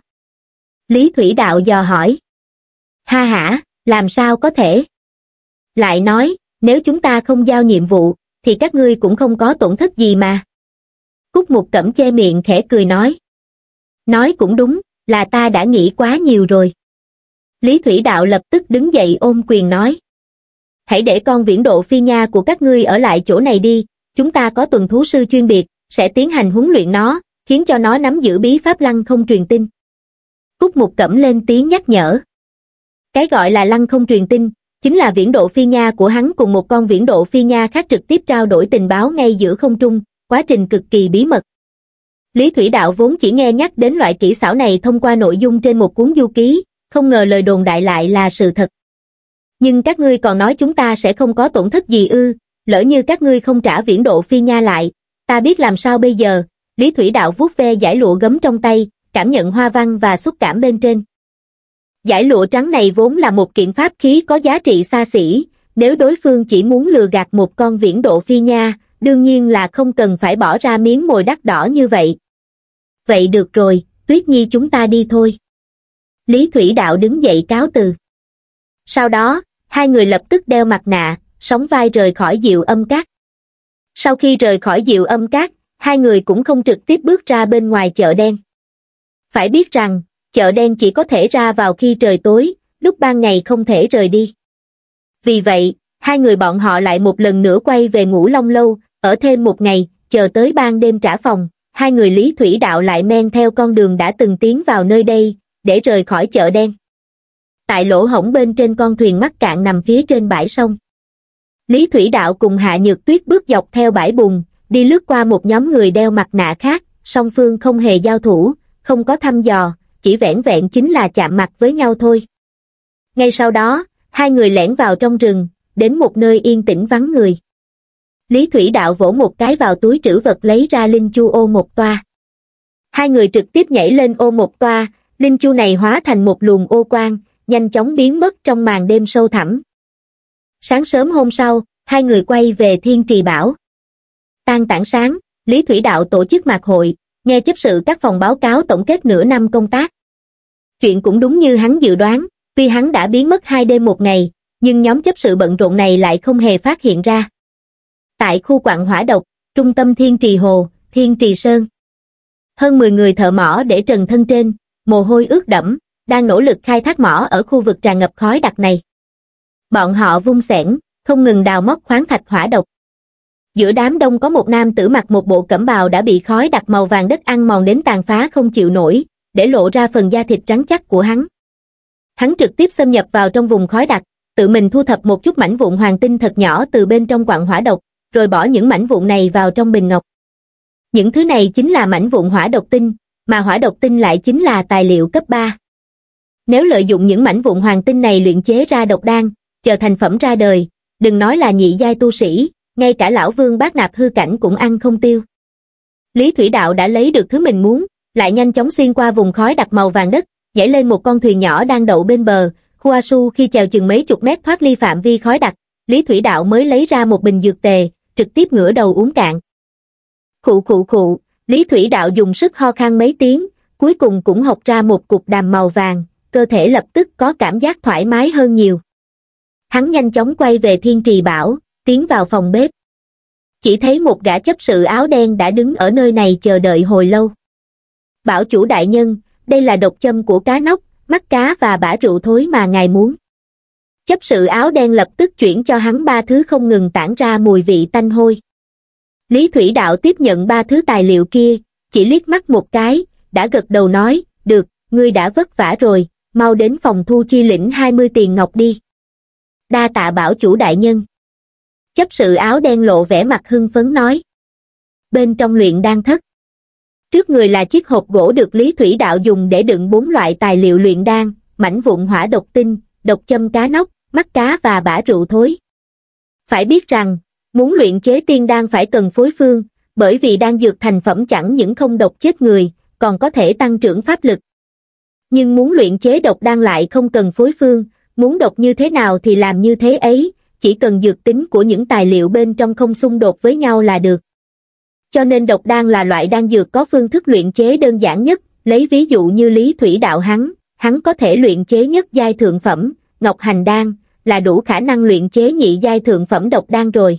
Lý Thủy Đạo dò hỏi. Ha hả, làm sao có thể? Lại nói, nếu chúng ta không giao nhiệm vụ, thì các ngươi cũng không có tổn thất gì mà. Cúc Mục Cẩm che miệng khẽ cười nói. Nói cũng đúng, là ta đã nghĩ quá nhiều rồi. Lý Thủy Đạo lập tức đứng dậy ôm quyền nói. Hãy để con viễn độ phi nha của các ngươi ở lại chỗ này đi, chúng ta có tuần thú sư chuyên biệt, sẽ tiến hành huấn luyện nó, khiến cho nó nắm giữ bí pháp lăng không truyền tin. Cúc Mục Cẩm lên tiếng nhắc nhở. Cái gọi là lăng không truyền tin, chính là viễn độ phi nha của hắn cùng một con viễn độ phi nha khác trực tiếp trao đổi tình báo ngay giữa không trung, quá trình cực kỳ bí mật. Lý Thủy Đạo vốn chỉ nghe nhắc đến loại kỹ xảo này thông qua nội dung trên một cuốn du ký, không ngờ lời đồn đại lại là sự thật. Nhưng các ngươi còn nói chúng ta sẽ không có tổn thất gì ư, lỡ như các ngươi không trả Viễn Độ Phi Nha lại, ta biết làm sao bây giờ. Lý Thủy Đạo vuốt ve dải lụa gấm trong tay, cảm nhận hoa văn và xúc cảm bên trên. Dải lụa trắng này vốn là một kiện pháp khí có giá trị xa xỉ, nếu đối phương chỉ muốn lừa gạt một con Viễn Độ Phi Nha, đương nhiên là không cần phải bỏ ra miếng mồi đắt đỏ như vậy. Vậy được rồi, Tuyết Nhi chúng ta đi thôi. Lý Thủy Đạo đứng dậy cáo từ. Sau đó, hai người lập tức đeo mặt nạ, sóng vai rời khỏi Diệu Âm Các. Sau khi rời khỏi Diệu Âm Các, hai người cũng không trực tiếp bước ra bên ngoài chợ đen. Phải biết rằng, chợ đen chỉ có thể ra vào khi trời tối, lúc ban ngày không thể rời đi. Vì vậy, hai người bọn họ lại một lần nữa quay về Ngũ Long Lâu, ở thêm một ngày, chờ tới ban đêm trả phòng, hai người Lý Thủy Đạo lại men theo con đường đã từng tiến vào nơi đây, để rời khỏi chợ đen. Tại lỗ hổng bên trên con thuyền mắc cạn nằm phía trên bãi sông. Lý Thủy Đạo cùng Hạ Nhược Tuyết bước dọc theo bãi bùn, đi lướt qua một nhóm người đeo mặt nạ khác, song phương không hề giao thủ, không có thăm dò, chỉ vẻn vẹn chính là chạm mặt với nhau thôi. Ngay sau đó, hai người lẻn vào trong rừng, đến một nơi yên tĩnh vắng người. Lý Thủy Đạo vỗ một cái vào túi trữ vật lấy ra linh chu ô một toa. Hai người trực tiếp nhảy lên ô một toa, linh chu này hóa thành một luồng ô quang, nhanh chóng biến mất trong màn đêm sâu thẳm. Sáng sớm hôm sau, hai người quay về Thiên Trì Bảo. Tan tảng sáng, Lý Thủy Đạo tổ chức mạc hội, nghe chấp sự các phòng báo cáo tổng kết nửa năm công tác. Chuyện cũng đúng như hắn dự đoán, tuy hắn đã biến mất hai đêm một ngày, nhưng nhóm chấp sự bận rộn này lại không hề phát hiện ra. Tại khu quặng hỏa độc, trung tâm Thiên Trì Hồ, Thiên Trì Sơn. Hơn mười người thợ mỏ để trần thân trên, mồ hôi ướt đẫm, đang nỗ lực khai thác mỏ ở khu vực tràn ngập khói đặc này. Bọn họ vung xẻng, không ngừng đào móc khoáng thạch hỏa độc. Giữa đám đông có một nam tử mặc một bộ cẩm bào đã bị khói đặc màu vàng đất ăn mòn đến tàn phá không chịu nổi, để lộ ra phần da thịt trắng chắc của hắn. Hắn trực tiếp xâm nhập vào trong vùng khói đặc, tự mình thu thập một chút mảnh vụn hoàng tinh thật nhỏ từ bên trong quặng hỏa độc, rồi bỏ những mảnh vụn này vào trong bình ngọc. Những thứ này chính là mảnh vụn hỏa độc tinh, mà hỏa độc tinh lại chính là tài liệu cấp ba. Nếu lợi dụng những mảnh vụn hoàng tinh này luyện chế ra độc đan, chờ thành phẩm ra đời, đừng nói là nhị giai tu sĩ, ngay cả lão Vương Bát Nạp hư cảnh cũng ăn không tiêu. Lý Thủy Đạo đã lấy được thứ mình muốn, lại nhanh chóng xuyên qua vùng khói đặc màu vàng đất, nhảy lên một con thuyền nhỏ đang đậu bên bờ. Khua Su khi chèo chừng mấy chục mét thoát ly phạm vi khói đặc, Lý Thủy Đạo mới lấy ra một bình dược tề, trực tiếp ngửa đầu uống cạn. Khụ khụ khụ, Lý Thủy Đạo dùng sức ho khan mấy tiếng, cuối cùng cũng học ra một cục đàm màu vàng, cơ thể lập tức có cảm giác thoải mái hơn nhiều. Hắn nhanh chóng quay về Thiên Trì Bảo, tiến vào phòng bếp. Chỉ thấy một gã chấp sự áo đen đã đứng ở nơi này chờ đợi hồi lâu. Bảo chủ đại nhân, đây là độc châm của cá nóc, mắt cá và bã rượu thối mà ngài muốn. Chấp sự áo đen lập tức chuyển cho hắn ba thứ không ngừng tản ra mùi vị tanh hôi. Lý Thủy Đạo tiếp nhận ba thứ tài liệu kia, chỉ liếc mắt một cái, đã gật đầu nói, được, ngươi đã vất vả rồi, mau đến phòng thu chi lĩnh hai mươi tiền ngọc đi. Đa tạ bảo chủ đại nhân. Chấp sự áo đen lộ vẻ mặt hưng phấn nói. Bên trong luyện đan thất. Trước người là chiếc hộp gỗ được Lý Thủy Đạo dùng để đựng bốn loại tài liệu luyện đan, mảnh vụn hỏa độc tinh, độc châm cá nóc, mắt cá và bã rượu thối. Phải biết rằng, muốn luyện chế tiên đan phải cần phối phương, bởi vì đan dược thành phẩm chẳng những không độc chết người, còn có thể tăng trưởng pháp lực. Nhưng muốn luyện chế độc đan lại không cần phối phương, muốn độc như thế nào thì làm như thế ấy, chỉ cần dược tính của những tài liệu bên trong không xung đột với nhau là được. Cho nên độc đan là loại đan dược có phương thức luyện chế đơn giản nhất, lấy ví dụ như Lý Thủy Đạo hắn, hắn có thể luyện chế nhất giai thượng phẩm, Ngọc Hành Đan, là đủ khả năng luyện chế nhị giai thượng phẩm độc đan rồi.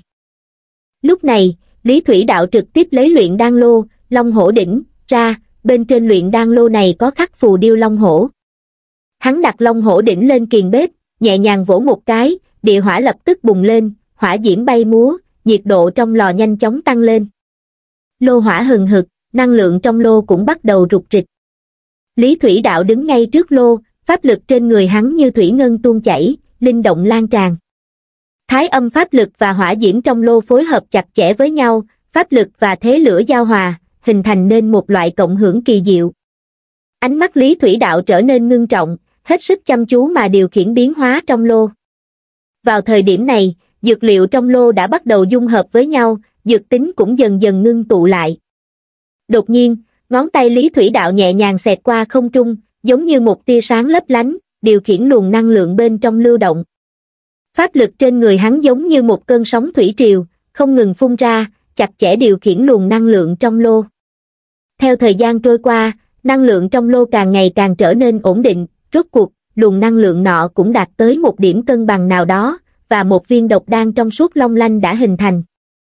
Lúc này, Lý Thủy Đạo trực tiếp lấy luyện đan lô, Long Hổ Đỉnh, ra, bên trên luyện đan lô này có khắc phù điêu Long Hổ. Hắn đặt Long Hổ Đỉnh lên kiền bếp, nhẹ nhàng vỗ một cái, địa hỏa lập tức bùng lên, hỏa diễm bay múa, nhiệt độ trong lò nhanh chóng tăng lên. Lô hỏa hừng hực, năng lượng trong lô cũng bắt đầu rục rịch. Lý Thủy Đạo đứng ngay trước lô, pháp lực trên người hắn như thủy ngân tuôn chảy, linh động lan tràn. Thái âm pháp lực và hỏa diễm trong lô phối hợp chặt chẽ với nhau, pháp lực và thế lửa giao hòa, hình thành nên một loại cộng hưởng kỳ diệu. Ánh mắt Lý Thủy Đạo trở nên ngưng trọng, hết sức chăm chú mà điều khiển biến hóa trong lô. Vào thời điểm này, dược liệu trong lô đã bắt đầu dung hợp với nhau, dược tính cũng dần dần ngưng tụ lại. Đột nhiên, ngón tay Lý Thủy Đạo nhẹ nhàng xẹt qua không trung, giống như một tia sáng lấp lánh, điều khiển luồng năng lượng bên trong lưu động. Pháp lực trên người hắn giống như một cơn sóng thủy triều, không ngừng phun ra, chặt chẽ điều khiển luồng năng lượng trong lô. Theo thời gian trôi qua, năng lượng trong lô càng ngày càng trở nên ổn định, rốt cuộc, luồng năng lượng nọ cũng đạt tới một điểm cân bằng nào đó, và một viên độc đan trong suốt long lanh đã hình thành.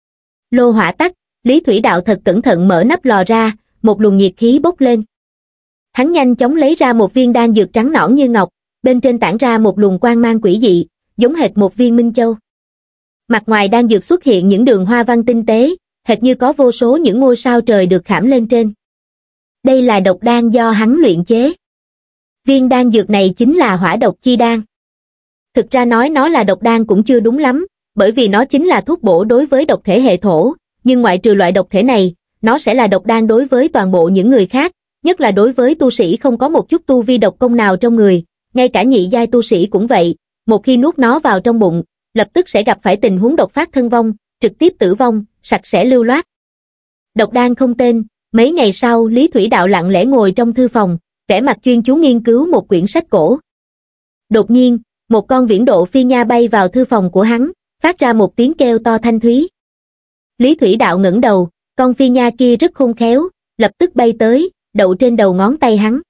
Lô hỏa tắt, Lý Thủy Đạo thật cẩn thận mở nắp lò ra, một luồng nhiệt khí bốc lên. Hắn nhanh chóng lấy ra một viên đan dược trắng nõn như ngọc, bên trên tản ra một luồng quang mang quỷ dị, giống hệt một viên minh châu. Mặt ngoài đan dược xuất hiện những đường hoa văn tinh tế, hệt như có vô số những ngôi sao trời được khảm lên trên. Đây là độc đan do hắn luyện chế. Viên đan dược này chính là hỏa độc chi đan. Thực ra nói nó là độc đan cũng chưa đúng lắm, bởi vì nó chính là thuốc bổ đối với độc thể hệ thổ, nhưng ngoại trừ loại độc thể này, nó sẽ là độc đan đối với toàn bộ những người khác, nhất là đối với tu sĩ không có một chút tu vi độc công nào trong người, ngay cả nhị giai tu sĩ cũng vậy, một khi nuốt nó vào trong bụng, lập tức sẽ gặp phải tình huống độc phát thân vong, trực tiếp tử vong, sạch sẽ lưu loát. Độc đan không tên, mấy ngày sau Lý Thủy Đạo lặng lẽ ngồi trong thư phòng, vẻ mặt chuyên chú nghiên cứu một quyển sách cổ. Đột nhiên, một con viễn độ phi nha bay vào thư phòng của hắn, phát ra một tiếng kêu to thanh thúy. Lý Thủy Đạo ngẩng đầu, con phi nha kia rất khôn khéo, lập tức bay tới, đậu trên đầu ngón tay hắn.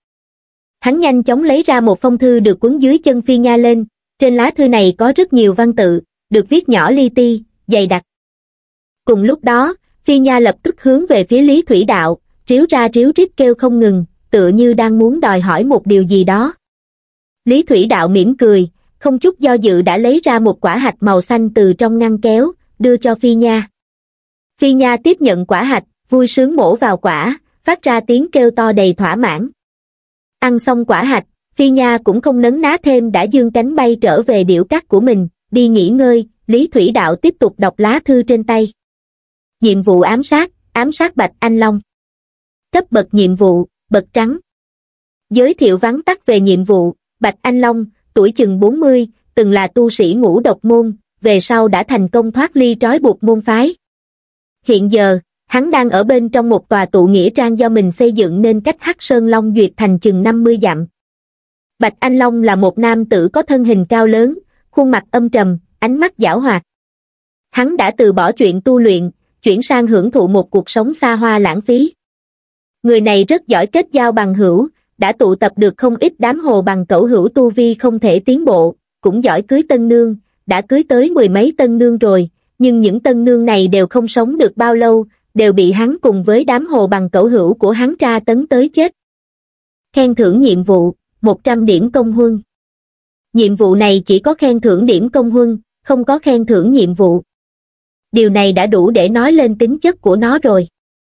Hắn nhanh chóng lấy ra một phong thư được quấn dưới chân phi nha lên, trên lá thư này có rất nhiều văn tự, được viết nhỏ li ti, dày đặc. Cùng lúc đó, phi nha lập tức hướng về phía Lý Thủy Đạo, ríu ra ríu rít kêu không ngừng, tựa như đang muốn đòi hỏi một điều gì đó. Lý Thủy Đạo mỉm cười, không chút do dự đã lấy ra một quả hạch màu xanh từ trong ngăn kéo, đưa cho phi nha. Phi nha tiếp nhận quả hạch, vui sướng mổ vào quả, phát ra tiếng kêu to đầy thỏa mãn. Ăn xong quả hạch, phi nha cũng không nấn ná thêm đã dương cánh bay trở về điểu cát của mình, đi nghỉ ngơi. Lý Thủy Đạo tiếp tục đọc lá thư trên tay. Nhiệm vụ ám sát, ám sát Bạch Anh Long. Cấp bậc nhiệm vụ, bậc trắng. Giới thiệu vắn tắt về nhiệm vụ. Bạch Anh Long, tuổi chừng bốn mươi, từng là tu sĩ ngũ độc môn, về sau đã thành công thoát ly trói buộc môn phái. Hiện giờ, hắn đang ở bên trong một tòa tụ nghĩa trang do mình xây dựng nên cách Hắc Sơn Long Duyệt thành chừng năm mươi dặm. Bạch Anh Long là một nam tử có thân hình cao lớn, khuôn mặt âm trầm, ánh mắt giảo hoạt. Hắn đã từ bỏ chuyện tu luyện, chuyển sang hưởng thụ một cuộc sống xa hoa lãng phí. Người này rất giỏi kết giao bằng hữu, đã tụ tập được không ít đám hồ bằng cẩu hữu tu vi không thể tiến bộ, cũng giỏi cưới tân nương, đã cưới tới mười mấy tân nương rồi, nhưng những tân nương này đều không sống được bao lâu, đều bị hắn cùng với đám hồ bằng cẩu hữu của hắn tra tấn tới chết. Khen thưởng nhiệm vụ, một trăm điểm công huân. Nhiệm vụ này chỉ có khen thưởng điểm công huân, không có khen thưởng nhiệm vụ. Điều này đã đủ để nói lên tính chất của nó rồi.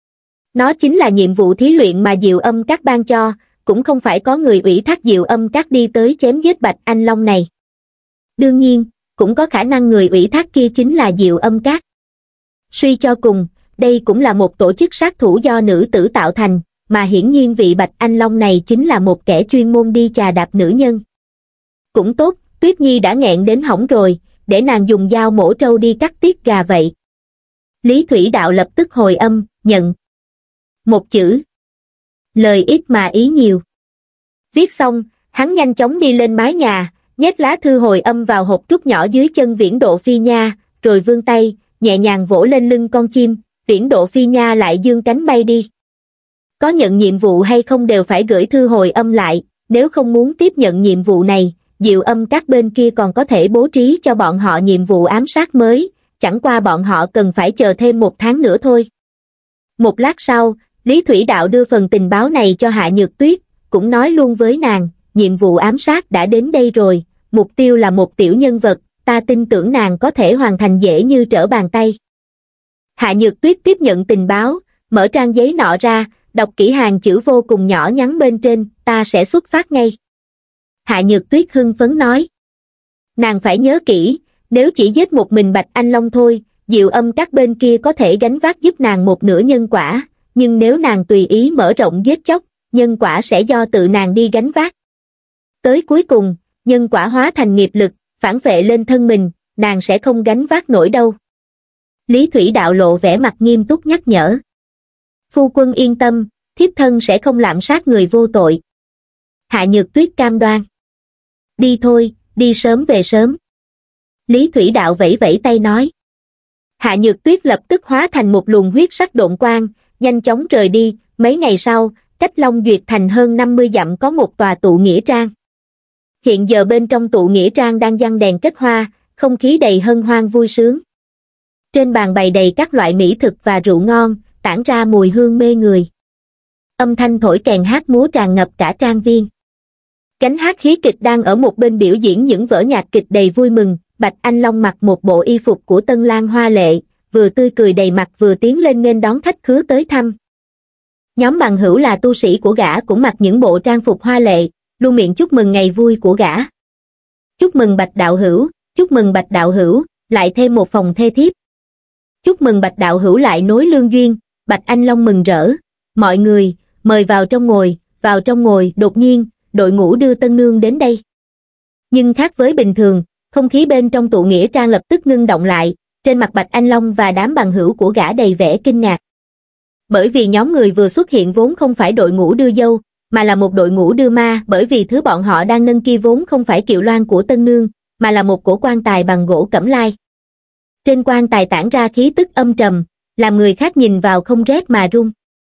Nó chính là nhiệm vụ thí luyện mà Diệu Âm Các ban cho, cũng không phải có người ủy thác Diệu Âm Các đi tới chém giết Bạch Anh Long này. Đương nhiên, cũng có khả năng người ủy thác kia chính là Diệu Âm Các. Suy cho cùng, đây cũng là một tổ chức sát thủ do nữ tử tạo thành, mà hiển nhiên vị Bạch Anh Long này chính là một kẻ chuyên môn đi chà đạp nữ nhân. Cũng tốt, Tuyết Nhi đã nghẹn đến hỏng rồi, để nàng dùng dao mổ trâu đi cắt tiết gà vậy. Lý Thủy Đạo lập tức hồi âm, nhận. Một chữ. Lời ít mà ý nhiều. Viết xong, hắn nhanh chóng đi lên mái nhà, nhét lá thư hồi âm vào hộp trúc nhỏ dưới chân Viễn Độ Phi Nha, rồi vươn tay, nhẹ nhàng vỗ lên lưng con chim, Viễn Độ Phi Nha lại dương cánh bay đi. Có nhận nhiệm vụ hay không đều phải gửi thư hồi âm lại, nếu không muốn tiếp nhận nhiệm vụ này, Diệu Âm Các bên kia còn có thể bố trí cho bọn họ nhiệm vụ ám sát mới, chẳng qua bọn họ cần phải chờ thêm một tháng nữa thôi. Một lát sau, Lý Thủy Đạo đưa phần tình báo này cho Hạ Nhược Tuyết, cũng nói luôn với nàng, nhiệm vụ ám sát đã đến đây rồi, mục tiêu là một tiểu nhân vật, ta tin tưởng nàng có thể hoàn thành dễ như trở bàn tay. Hạ Nhược Tuyết tiếp nhận tình báo, mở trang giấy nọ ra, đọc kỹ hàng chữ vô cùng nhỏ nhắn bên trên, ta sẽ xuất phát ngay. Hạ Nhược Tuyết hưng phấn nói. Nàng phải nhớ kỹ, nếu chỉ giết một mình Bạch Anh Long thôi, Diệu Âm các bên kia có thể gánh vác giúp nàng một nửa nhân quả, nhưng nếu nàng tùy ý mở rộng giết chóc, nhân quả sẽ do tự nàng đi gánh vác. Tới cuối cùng, nhân quả hóa thành nghiệp lực, phản vệ lên thân mình, nàng sẽ không gánh vác nổi đâu. Lý Thủy Đạo lộ vẻ mặt nghiêm túc nhắc nhở. Phu quân yên tâm, thiếp thân sẽ không lạm sát người vô tội. Hạ Nhược Tuyết cam đoan. Đi thôi, đi sớm về sớm. Lý Thủy Đạo vẫy vẫy tay nói. Hạ Nhược Tuyết lập tức hóa thành một luồng huyết sắc độn quang, nhanh chóng rời đi. Mấy ngày sau, cách Long Duyệt Thành hơn năm mươi dặm có một tòa tụ nghĩa trang. Hiện giờ bên trong tụ nghĩa trang đang giăng đèn kết hoa, không khí đầy hân hoan vui sướng. Trên bàn bày đầy các loại mỹ thực và rượu ngon, tản ra mùi hương mê người. Âm thanh thổi kèn hát múa tràn ngập cả trang viên. Cánh hát khí kịch đang ở một bên biểu diễn những vở nhạc kịch đầy vui mừng. Bạch Anh Long mặc một bộ y phục của tân lang hoa lệ, vừa tươi cười đầy mặt vừa tiến lên nghênh đón khách khứa tới thăm. Nhóm bằng hữu là tu sĩ của gã cũng mặc những bộ trang phục hoa lệ, luôn miệng chúc mừng ngày vui của gã. Chúc mừng Bạch đạo hữu, chúc mừng Bạch đạo hữu, lại thêm một phòng thê thiếp. Chúc mừng Bạch đạo hữu lại nối lương duyên. Bạch Anh Long mừng rỡ. Mọi người, mời vào trong ngồi, vào trong ngồi. Đột nhiên, đội ngũ đưa tân nương đến đây. Nhưng khác với bình thường, không khí bên trong tụ nghĩa trang lập tức ngưng động lại, trên mặt Bạch Anh Long và đám bằng hữu của gã đầy vẻ kinh ngạc. Bởi vì nhóm người vừa xuất hiện vốn không phải đội ngũ đưa dâu, mà là một đội ngũ đưa ma, bởi vì thứ bọn họ đang nâng kia vốn không phải kiệu loan của tân nương, mà là một cổ quan tài bằng gỗ cẩm lai. Trên quan tài tản ra khí tức âm trầm, làm người khác nhìn vào không rét mà run.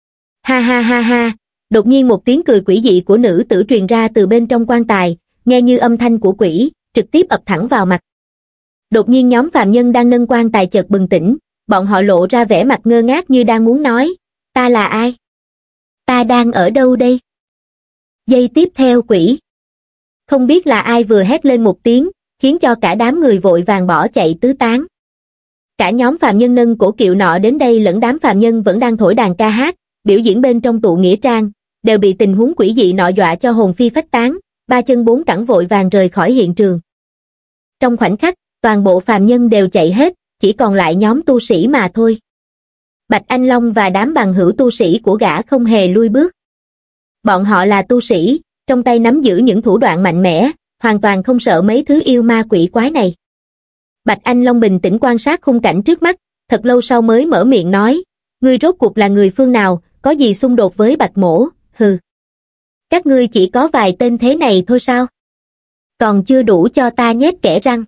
Ha ha ha ha, đột nhiên một tiếng cười quỷ dị của nữ tử truyền ra từ bên trong quan tài, nghe như âm thanh của quỷ, trực tiếp ập thẳng vào mặt. Đột nhiên nhóm phàm nhân đang nâng quan tài chợt bừng tỉnh, bọn họ lộ ra vẻ mặt ngơ ngác như đang muốn nói, ta là ai? Ta đang ở đâu đây? Giây tiếp theo quỷ. Không biết là ai vừa hét lên một tiếng, khiến cho cả đám người vội vàng bỏ chạy tứ tán. Cả nhóm phàm nhân nâng cổ kiệu nọ đến đây lẫn đám phàm nhân vẫn đang thổi đàn ca hát, biểu diễn bên trong tụ nghĩa trang, đều bị tình huống quỷ dị nọ dọa cho hồn phi phách tán, ba chân bốn cẳng vội vàng rời khỏi hiện trường. Trong khoảnh khắc, toàn bộ phàm nhân đều chạy hết, chỉ còn lại nhóm tu sĩ mà thôi. Bạch Anh Long và đám bằng hữu tu sĩ của gã không hề lui bước. Bọn họ là tu sĩ, trong tay nắm giữ những thủ đoạn mạnh mẽ, hoàn toàn không sợ mấy thứ yêu ma quỷ quái này. Bạch Anh Long bình tĩnh quan sát khung cảnh trước mắt, thật lâu sau mới mở miệng nói, ngươi rốt cuộc là người phương nào, có gì xung đột với Bạch mỗ, hừ. Các ngươi chỉ có vài tên thế này thôi sao? Còn chưa đủ cho ta nhét kẽ răng.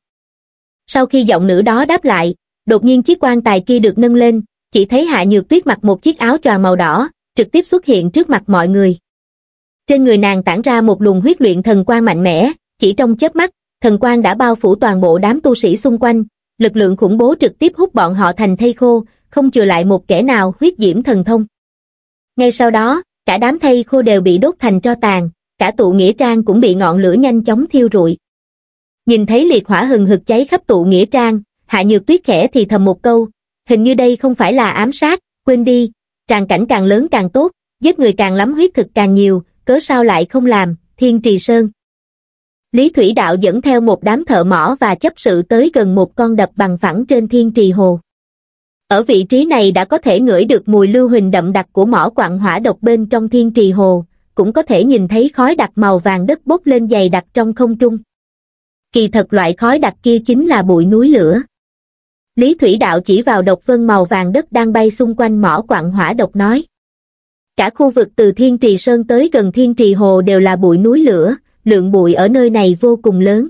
Sau khi giọng nữ đó đáp lại, đột nhiên chiếc quan tài kia được nâng lên, chỉ thấy Hạ Nhược Tuyết mặc một chiếc áo choàng màu đỏ, trực tiếp xuất hiện trước mặt mọi người. Trên người nàng tản ra một luồng huyết luyện thần quang mạnh mẽ, chỉ trong chớp mắt, thần quang đã bao phủ toàn bộ đám tu sĩ xung quanh, lực lượng khủng bố trực tiếp hút bọn họ thành thây khô, không chừa lại một kẻ nào huyết diễm thần thông. Ngay sau đó, cả đám thây khô đều bị đốt thành tro tàn, cả tụ nghĩa trang cũng bị ngọn lửa nhanh chóng thiêu rụi. Nhìn thấy liệt hỏa hừng hực cháy khắp tụ nghĩa trang, Hạ Nhược Tuyết khẽ thì thầm một câu, hình như đây không phải là ám sát, quên đi, tràng cảnh càng lớn càng tốt, giết người càng lắm huyết thực càng nhiều, cớ sao lại không làm, Thiên Trì Sơn. Lý Thủy Đạo dẫn theo một đám thợ mỏ và chấp sự tới gần một con đập bằng phẳng trên Thiên Trì Hồ. Ở vị trí này đã có thể ngửi được mùi lưu huỳnh đậm đặc của mỏ quặng hỏa độc bên trong Thiên Trì Hồ, cũng có thể nhìn thấy khói đặc màu vàng đất bốc lên dày đặc trong không trung. Kỳ thật loại khói đặc kia chính là bụi núi lửa. Lý Thủy Đạo chỉ vào độc vân màu vàng đất đang bay xung quanh mỏ quặng hỏa độc nói. Cả khu vực từ Thiên Trì Sơn tới gần Thiên Trì Hồ đều là bụi núi lửa, lượng bụi ở nơi này vô cùng lớn.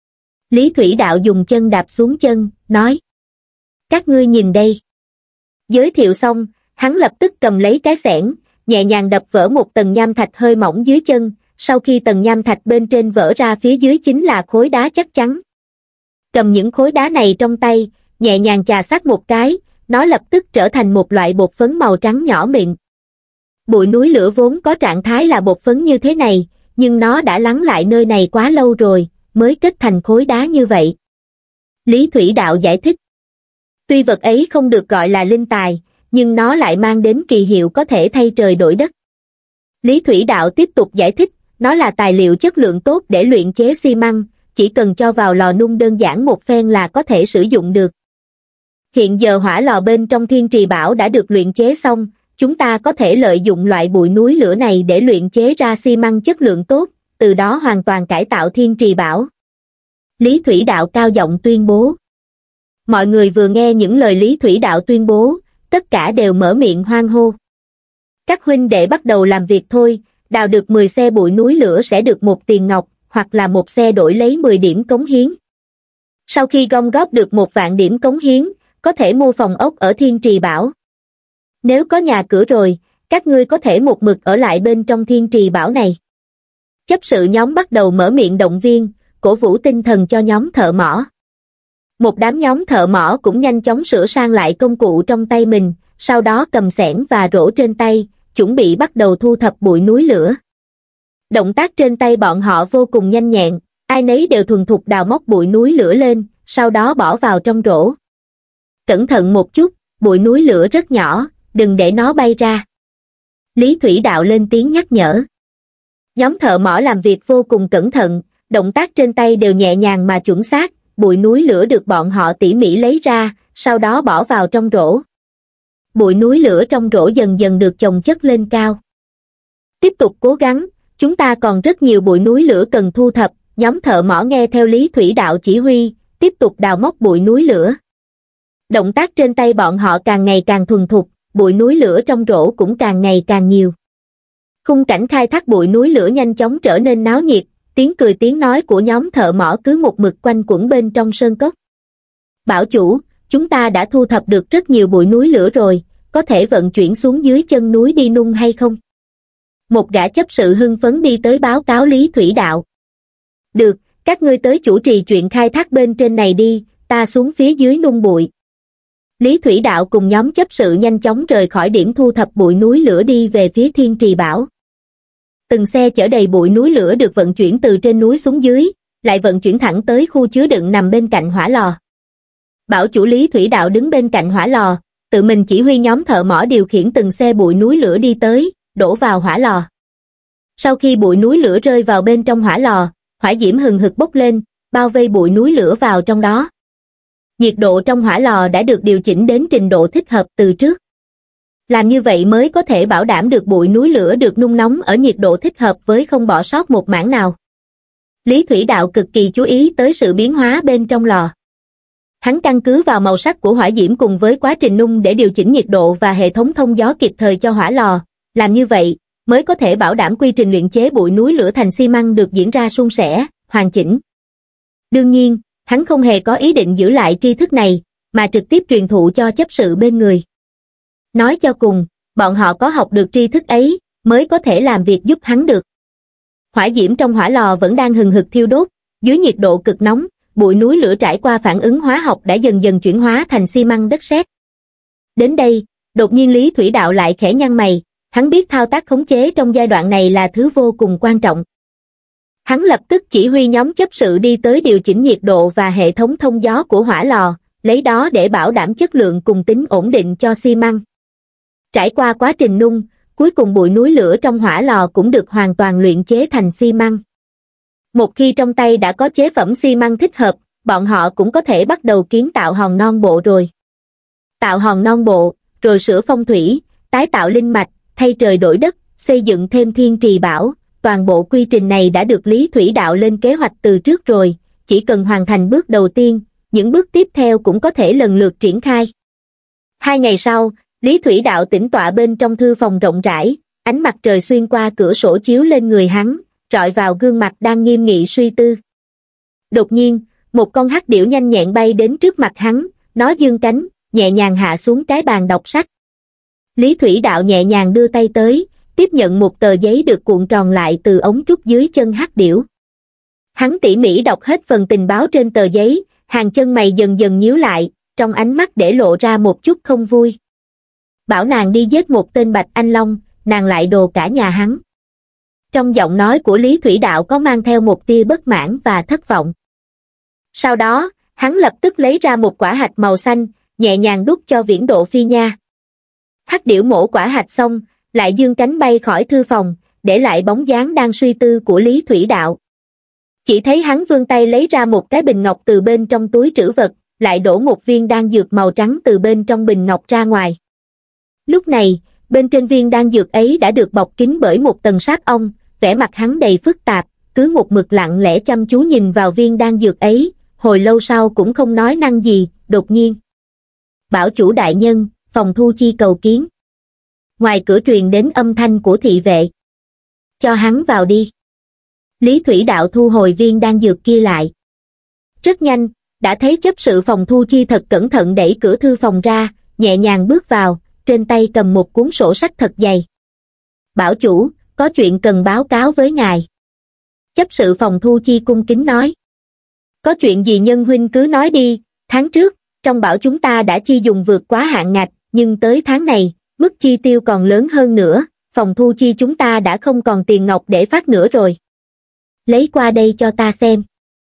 Lý Thủy Đạo dùng chân đạp xuống chân, nói. Các ngươi nhìn đây. Giới thiệu xong, hắn lập tức cầm lấy cái xẻng, nhẹ nhàng đập vỡ một tầng nham thạch hơi mỏng dưới chân, sau khi tầng nham thạch bên trên vỡ ra phía dưới chính là khối đá chắc chắn. Cầm những khối đá này trong tay, nhẹ nhàng chà sát một cái, nó lập tức trở thành một loại bột phấn màu trắng nhỏ mịn. Bụi núi lửa vốn có trạng thái là bột phấn như thế này, nhưng nó đã lắng lại nơi này quá lâu rồi, mới kết thành khối đá như vậy. Lý Thủy Đạo giải thích. Tuy vật ấy không được gọi là linh tài, nhưng nó lại mang đến kỳ hiệu có thể thay trời đổi đất. Lý Thủy Đạo tiếp tục giải thích, nó là tài liệu chất lượng tốt để luyện chế xi măng, chỉ cần cho vào lò nung đơn giản một phen là có thể sử dụng được. Hiện giờ hỏa lò bên trong Thiên Trì Bảo đã được luyện chế xong, chúng ta có thể lợi dụng loại bụi núi lửa này để luyện chế ra xi măng chất lượng tốt, từ đó hoàn toàn cải tạo Thiên Trì Bảo. Lý Thủy Đạo cao giọng tuyên bố. Mọi người vừa nghe những lời Lý Thủy Đạo tuyên bố, tất cả đều mở miệng hoan hô. Các huynh đệ bắt đầu làm việc thôi, đào được mười xe bụi núi lửa sẽ được một tiền ngọc, hoặc là một xe đổi lấy mười điểm cống hiến. Sau khi gom góp được một vạn điểm cống hiến, có thể mua phòng ốc ở Thiên Trì Bảo. Nếu có nhà cửa rồi, các ngươi có thể một mực ở lại bên trong Thiên Trì Bảo này. Chấp sự nhóm bắt đầu mở miệng động viên, cổ vũ tinh thần cho nhóm thợ mỏ. Một đám nhóm thợ mỏ cũng nhanh chóng sửa sang lại công cụ trong tay mình, sau đó cầm xẻng và rổ trên tay, chuẩn bị bắt đầu thu thập bụi núi lửa. Động tác trên tay bọn họ vô cùng nhanh nhẹn, ai nấy đều thuần thục đào móc bụi núi lửa lên, sau đó bỏ vào trong rổ. Cẩn thận một chút, bụi núi lửa rất nhỏ, đừng để nó bay ra. Lý Thủy Đạo lên tiếng nhắc nhở. Nhóm thợ mỏ làm việc vô cùng cẩn thận, động tác trên tay đều nhẹ nhàng mà chuẩn xác, bụi núi lửa được bọn họ tỉ mỉ lấy ra, sau đó bỏ vào trong rổ. Bụi núi lửa trong rổ dần dần được chồng chất lên cao. Tiếp tục cố gắng, chúng ta còn rất nhiều bụi núi lửa cần thu thập, nhóm thợ mỏ nghe theo Lý Thủy Đạo chỉ huy, tiếp tục đào móc bụi núi lửa. Động tác trên tay bọn họ càng ngày càng thuần thục, bụi núi lửa trong rổ cũng càng ngày càng nhiều. Khung cảnh khai thác bụi núi lửa nhanh chóng trở nên náo nhiệt, tiếng cười tiếng nói của nhóm thợ mỏ cứ một mực quanh quẩn bên trong sơn cốc. Bảo chủ, chúng ta đã thu thập được rất nhiều bụi núi lửa rồi, có thể vận chuyển xuống dưới chân núi đi nung hay không? Một gã chấp sự hưng phấn đi tới báo cáo Lý Thủy Đạo. Được, các ngươi tới chủ trì chuyện khai thác bên trên này đi, ta xuống phía dưới nung bụi. Lý Thủy Đạo cùng nhóm chấp sự nhanh chóng rời khỏi điểm thu thập bụi núi lửa đi về phía Thiên Trì Bảo. Từng xe chở đầy bụi núi lửa được vận chuyển từ trên núi xuống dưới, lại vận chuyển thẳng tới khu chứa đựng nằm bên cạnh hỏa lò. Bảo chủ Lý Thủy Đạo đứng bên cạnh hỏa lò, tự mình chỉ huy nhóm thợ mỏ điều khiển từng xe bụi núi lửa đi tới, đổ vào hỏa lò. Sau khi bụi núi lửa rơi vào bên trong hỏa lò, hỏa diễm hừng hực bốc lên, bao vây bụi núi lửa vào trong đó. Nhiệt độ trong hỏa lò đã được điều chỉnh đến trình độ thích hợp từ trước. Làm như vậy mới có thể bảo đảm được bụi núi lửa được nung nóng ở nhiệt độ thích hợp với không bỏ sót một mảng nào. Lý Thủy Đạo cực kỳ chú ý tới sự biến hóa bên trong lò. Hắn căn cứ vào màu sắc của hỏa diễm cùng với quá trình nung để điều chỉnh nhiệt độ và hệ thống thông gió kịp thời cho hỏa lò. Làm như vậy, mới có thể bảo đảm quy trình luyện chế bụi núi lửa thành xi măng được diễn ra suôn sẻ, hoàn chỉnh. Đương nhiên, hắn không hề có ý định giữ lại tri thức này, mà trực tiếp truyền thụ cho chấp sự bên người. Nói cho cùng, bọn họ có học được tri thức ấy, mới có thể làm việc giúp hắn được. Hỏa diễm trong hỏa lò vẫn đang hừng hực thiêu đốt, dưới nhiệt độ cực nóng, bụi núi lửa trải qua phản ứng hóa học đã dần dần chuyển hóa thành xi măng đất sét. Đến đây, đột nhiên Lý Thủy Đạo lại khẽ nhăn mày, hắn biết thao tác khống chế trong giai đoạn này là thứ vô cùng quan trọng. Hắn lập tức chỉ huy nhóm chấp sự đi tới điều chỉnh nhiệt độ và hệ thống thông gió của hỏa lò, lấy đó để bảo đảm chất lượng cùng tính ổn định cho xi măng. Trải qua quá trình nung, cuối cùng bụi núi lửa trong hỏa lò cũng được hoàn toàn luyện chế thành xi măng. Một khi trong tay đã có chế phẩm xi măng thích hợp, bọn họ cũng có thể bắt đầu kiến tạo hòn non bộ rồi. Tạo hòn non bộ, rồi sửa phong thủy, tái tạo linh mạch, thay trời đổi đất, xây dựng thêm Thiên Trì Bảo, toàn bộ quy trình này đã được Lý Thủy Đạo lên kế hoạch từ trước rồi, chỉ cần hoàn thành bước đầu tiên, những bước tiếp theo cũng có thể lần lượt triển khai. Hai ngày sau, Lý Thủy Đạo tĩnh tọa bên trong thư phòng rộng rãi, ánh mặt trời xuyên qua cửa sổ chiếu lên người hắn, rọi vào gương mặt đang nghiêm nghị suy tư. Đột nhiên, một con hắc điểu nhanh nhẹn bay đến trước mặt hắn, nó giương cánh, nhẹ nhàng hạ xuống cái bàn đọc sách. Lý Thủy Đạo nhẹ nhàng đưa tay tới, tiếp nhận một tờ giấy được cuộn tròn lại từ ống trúc dưới chân hắc điểu. Hắn tỉ mỉ đọc hết phần tình báo trên tờ giấy, hàng chân mày dần dần nhíu lại, trong ánh mắt để lộ ra một chút không vui. Bảo nàng đi giết một tên Bạch Anh Long, nàng lại đồ cả nhà hắn. Trong giọng nói của Lý Thủy Đạo có mang theo một tia bất mãn và thất vọng. Sau đó, hắn lập tức lấy ra một quả hạch màu xanh, nhẹ nhàng đút cho Viễn Độ Phi Nha. Hắc điểu mổ quả hạch xong, lại dương cánh bay khỏi thư phòng, để lại bóng dáng đang suy tư của Lý Thủy Đạo. Chỉ thấy hắn vươn tay lấy ra một cái bình ngọc từ bên trong túi trữ vật, lại đổ một viên đan dược màu trắng từ bên trong bình ngọc ra ngoài. Lúc này, bên trên viên đan dược ấy đã được bọc kín bởi một tầng sáp ong, vẻ mặt hắn đầy phức tạp, cứ một mực lặng lẽ chăm chú nhìn vào viên đan dược ấy, hồi lâu sau cũng không nói năng gì. Đột nhiên, bảo chủ đại nhân, Phòng Thu Chi cầu kiến. Ngoài cửa truyền đến âm thanh của thị vệ. Cho hắn vào đi. Lý Thủy Đạo thu hồi viên đan dược kia lại. Rất nhanh, đã thấy chấp sự Phòng Thu Chi thật cẩn thận đẩy cửa thư phòng ra, nhẹ nhàng bước vào, trên tay cầm một cuốn sổ sách thật dày. Bảo chủ, có chuyện cần báo cáo với ngài. Chấp sự Phòng Thu Chi cung kính nói. Có chuyện gì nhân huynh cứ nói đi, tháng trước, trong bảo chúng ta đã chi dùng vượt quá hạn ngạch, nhưng tới tháng này, mức chi tiêu còn lớn hơn nữa, Phòng Thu Chi chúng ta đã không còn tiền ngọc để phát nữa rồi. Lấy qua đây cho ta xem.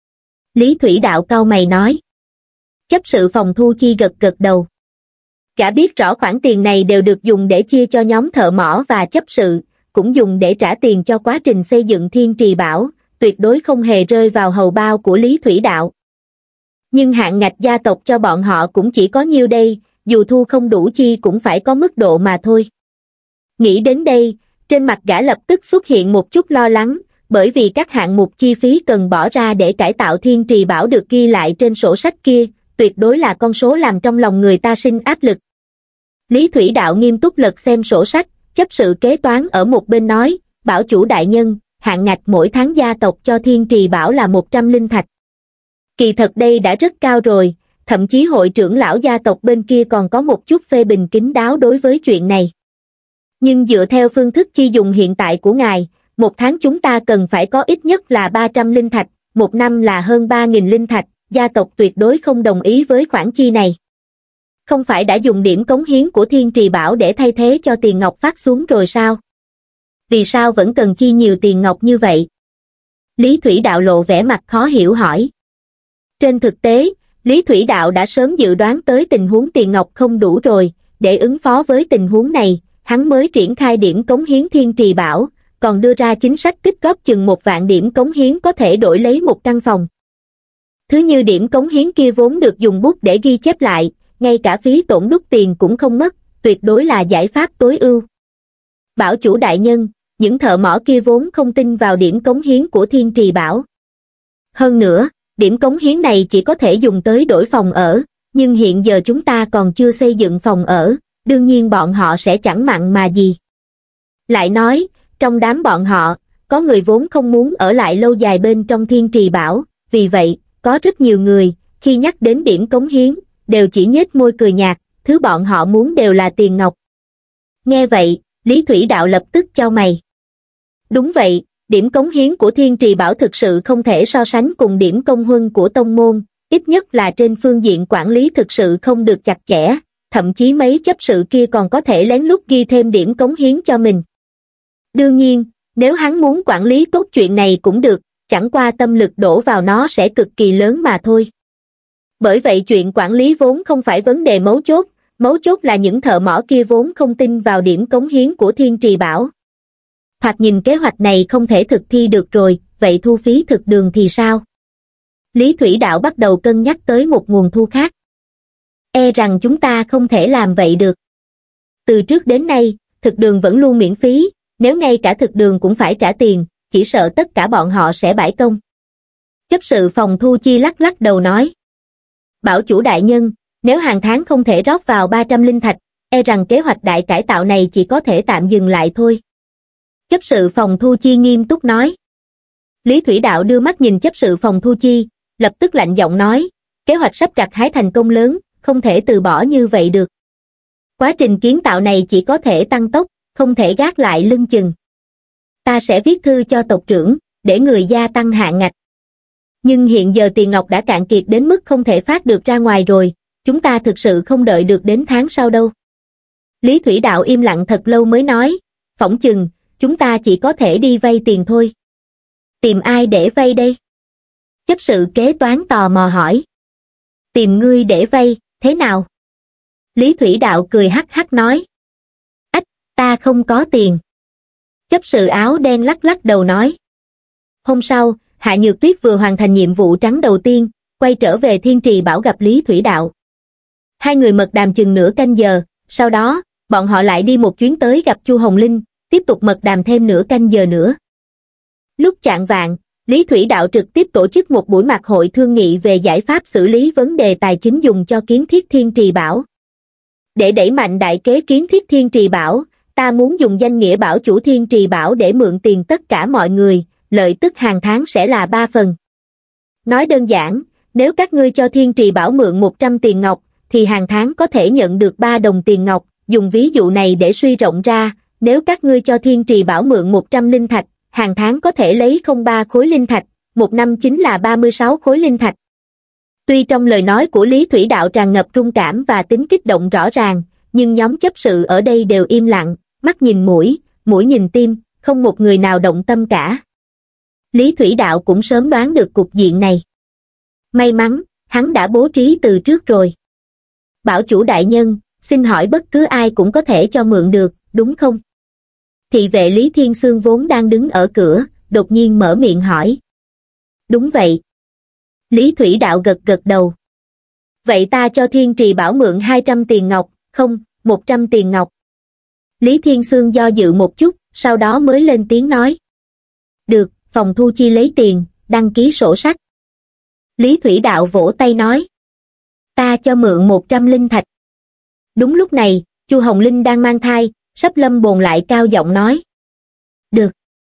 Lý Thủy Đạo cau mày nói. Chấp sự Phòng Thu Chi gật gật đầu. Gã biết rõ khoản tiền này đều được dùng để chia cho nhóm thợ mỏ và chấp sự, cũng dùng để trả tiền cho quá trình xây dựng Thiên Trì Bảo, tuyệt đối không hề rơi vào hầu bao của Lý Thủy Đạo. Nhưng hạn ngạch gia tộc cho bọn họ cũng chỉ có nhiêu đây, dù thu không đủ chi cũng phải có mức độ mà thôi. Nghĩ đến đây, trên mặt gã lập tức xuất hiện một chút lo lắng, bởi vì các hạng mục chi phí cần bỏ ra để cải tạo Thiên Trì Bảo được ghi lại trên sổ sách kia, tuyệt đối là con số làm trong lòng người ta sinh áp lực. Lý Thủy Đạo nghiêm túc lật xem sổ sách, chấp sự kế toán ở một bên nói, bảo chủ đại nhân, hạn ngạch mỗi tháng gia tộc cho Thiên Trì Bảo là một trăm linh thạch. Kỳ thật đây đã rất cao rồi, thậm chí hội trưởng lão gia tộc bên kia còn có một chút phê bình kín đáo đối với chuyện này. Nhưng dựa theo phương thức chi dùng hiện tại của ngài, một tháng chúng ta cần phải có ít nhất là ba trăm linh thạch, một năm là hơn ba nghìn linh thạch, gia tộc tuyệt đối không đồng ý với khoản chi này. Không phải đã dùng điểm cống hiến của Thiên Trì Bảo để thay thế cho tiền ngọc phát xuống rồi sao? Vì sao vẫn cần chi nhiều tiền ngọc như vậy? Lý Thủy Đạo lộ vẻ mặt khó hiểu hỏi. Trên thực tế, Lý Thủy Đạo đã sớm dự đoán tới tình huống tiền ngọc không đủ rồi, để ứng phó với tình huống này, hắn mới triển khai điểm cống hiến Thiên Trì Bảo, còn đưa ra chính sách tích góp chừng một vạn điểm cống hiến có thể đổi lấy một căn phòng. Thứ như điểm cống hiến kia vốn được dùng bút để ghi chép lại, ngay cả phí tổn đúc tiền cũng không mất, tuyệt đối là giải pháp tối ưu. Bảo chủ đại nhân, những thợ mỏ kia vốn không tin vào điểm cống hiến của Thiên Trì Bảo. Hơn nữa, điểm cống hiến này chỉ có thể dùng tới đổi phòng ở, nhưng hiện giờ chúng ta còn chưa xây dựng phòng ở, đương nhiên bọn họ sẽ chẳng mặn mà gì. Lại nói, trong đám bọn họ, có người vốn không muốn ở lại lâu dài bên trong Thiên Trì Bảo, vì vậy, có rất nhiều người, khi nhắc đến điểm cống hiến, đều chỉ nhếch môi cười nhạt, thứ bọn họ muốn đều là tiền ngọc. Nghe vậy, Lý Thủy Đạo lập tức chau mày. Đúng vậy, điểm cống hiến của Thiên Trì Bảo thực sự không thể so sánh cùng điểm công huân của tông môn, ít nhất là trên phương diện quản lý thực sự không được chặt chẽ, thậm chí mấy chấp sự kia còn có thể lén lút ghi thêm điểm cống hiến cho mình. Đương nhiên, nếu hắn muốn quản lý tốt chuyện này cũng được, chẳng qua tâm lực đổ vào nó sẽ cực kỳ lớn mà thôi. Bởi vậy chuyện quản lý vốn không phải vấn đề mấu chốt, mấu chốt là những thợ mỏ kia vốn không tin vào điểm cống hiến của Thiên Trì Bảo. Hoặc nhìn kế hoạch này không thể thực thi được rồi, vậy thu phí thực đường thì sao? Lý Thủy Đạo bắt đầu cân nhắc tới một nguồn thu khác. E rằng chúng ta không thể làm vậy được. Từ trước đến nay, thực đường vẫn luôn miễn phí, nếu ngay cả thực đường cũng phải trả tiền, chỉ sợ tất cả bọn họ sẽ bãi công. Chấp sự Phòng Thu Chi lắc lắc đầu nói. Bảo chủ đại nhân, nếu hàng tháng không thể rót vào ba trăm linh thạch, e rằng kế hoạch đại cải tạo này chỉ có thể tạm dừng lại thôi. Chấp sự Phòng Thu Chi nghiêm túc nói. Lý Thủy Đạo đưa mắt nhìn chấp sự Phòng Thu Chi, lập tức lạnh giọng nói, kế hoạch sắp gặt hái thành công lớn, không thể từ bỏ như vậy được. Quá trình kiến tạo này chỉ có thể tăng tốc, không thể gác lại lưng chừng. Ta sẽ viết thư cho tộc trưởng, để người gia tăng hạn ngạch. Nhưng hiện giờ tiền ngọc đã cạn kiệt đến mức không thể phát được ra ngoài rồi, chúng ta thực sự không đợi được đến tháng sau đâu. Lý Thủy Đạo im lặng thật lâu mới nói, phỏng chừng, chúng ta chỉ có thể đi vay tiền thôi. Tìm ai để vay đây? Chấp sự kế toán tò mò hỏi. Tìm ngươi để vay, thế nào? Lý Thủy Đạo cười hắc hắc nói. Ách, ta không có tiền. Chấp sự áo đen lắc lắc đầu nói. Hôm sau, Hạ Nhược Tuyết vừa hoàn thành nhiệm vụ trắng đầu tiên, quay trở về Thiên Trì Bảo gặp Lý Thủy Đạo. Hai người mật đàm chừng nửa canh giờ, sau đó, bọn họ lại đi một chuyến tới gặp Chu Hồng Linh, tiếp tục mật đàm thêm nửa canh giờ nữa. Lúc chạng vạng, Lý Thủy Đạo trực tiếp tổ chức một buổi mạc hội thương nghị về giải pháp xử lý vấn đề tài chính dùng cho kiến thiết Thiên Trì Bảo. Để đẩy mạnh đại kế kiến thiết Thiên Trì Bảo, ta muốn dùng danh nghĩa bảo chủ Thiên Trì Bảo để mượn tiền tất cả mọi người, lợi tức hàng tháng sẽ là ba phần. Nói đơn giản, nếu các ngươi cho Thiên Trì Bảo mượn một trăm tiền ngọc, thì hàng tháng có thể nhận được ba đồng tiền ngọc, dùng ví dụ này để suy rộng ra, nếu các ngươi cho Thiên Trì Bảo mượn một trăm linh thạch, hàng tháng có thể lấy không ba khối linh thạch, một năm chính là ba mươi sáu khối linh thạch. Tuy trong lời nói của Lý Thủy Đạo tràn ngập trung cảm và tính kích động rõ ràng, nhưng nhóm chấp sự ở đây đều im lặng, mắt nhìn mũi, mũi nhìn tim, không một người nào động tâm cả. Lý Thủy Đạo cũng sớm đoán được cục diện này. May mắn, hắn đã bố trí từ trước rồi. Bảo chủ đại nhân, xin hỏi bất cứ ai cũng có thể cho mượn được, đúng không? Thị vệ Lý Thiên Xương vốn đang đứng ở cửa, đột nhiên mở miệng hỏi. Đúng vậy. Lý Thủy Đạo gật gật đầu. Vậy ta cho Thiên Trì Bảo mượn hai trăm tiền ngọc, không, một trăm tiền ngọc. Lý Thiên Xương do dự một chút, sau đó mới lên tiếng nói. Được, phòng thu chi lấy tiền, đăng ký sổ sách. Lý Thủy Đạo vỗ tay nói. Ta cho mượn một trăm linh thạch. Đúng lúc này, Chu Hồng Linh đang mang thai, sắp lâm bồn lại cao giọng nói. Được.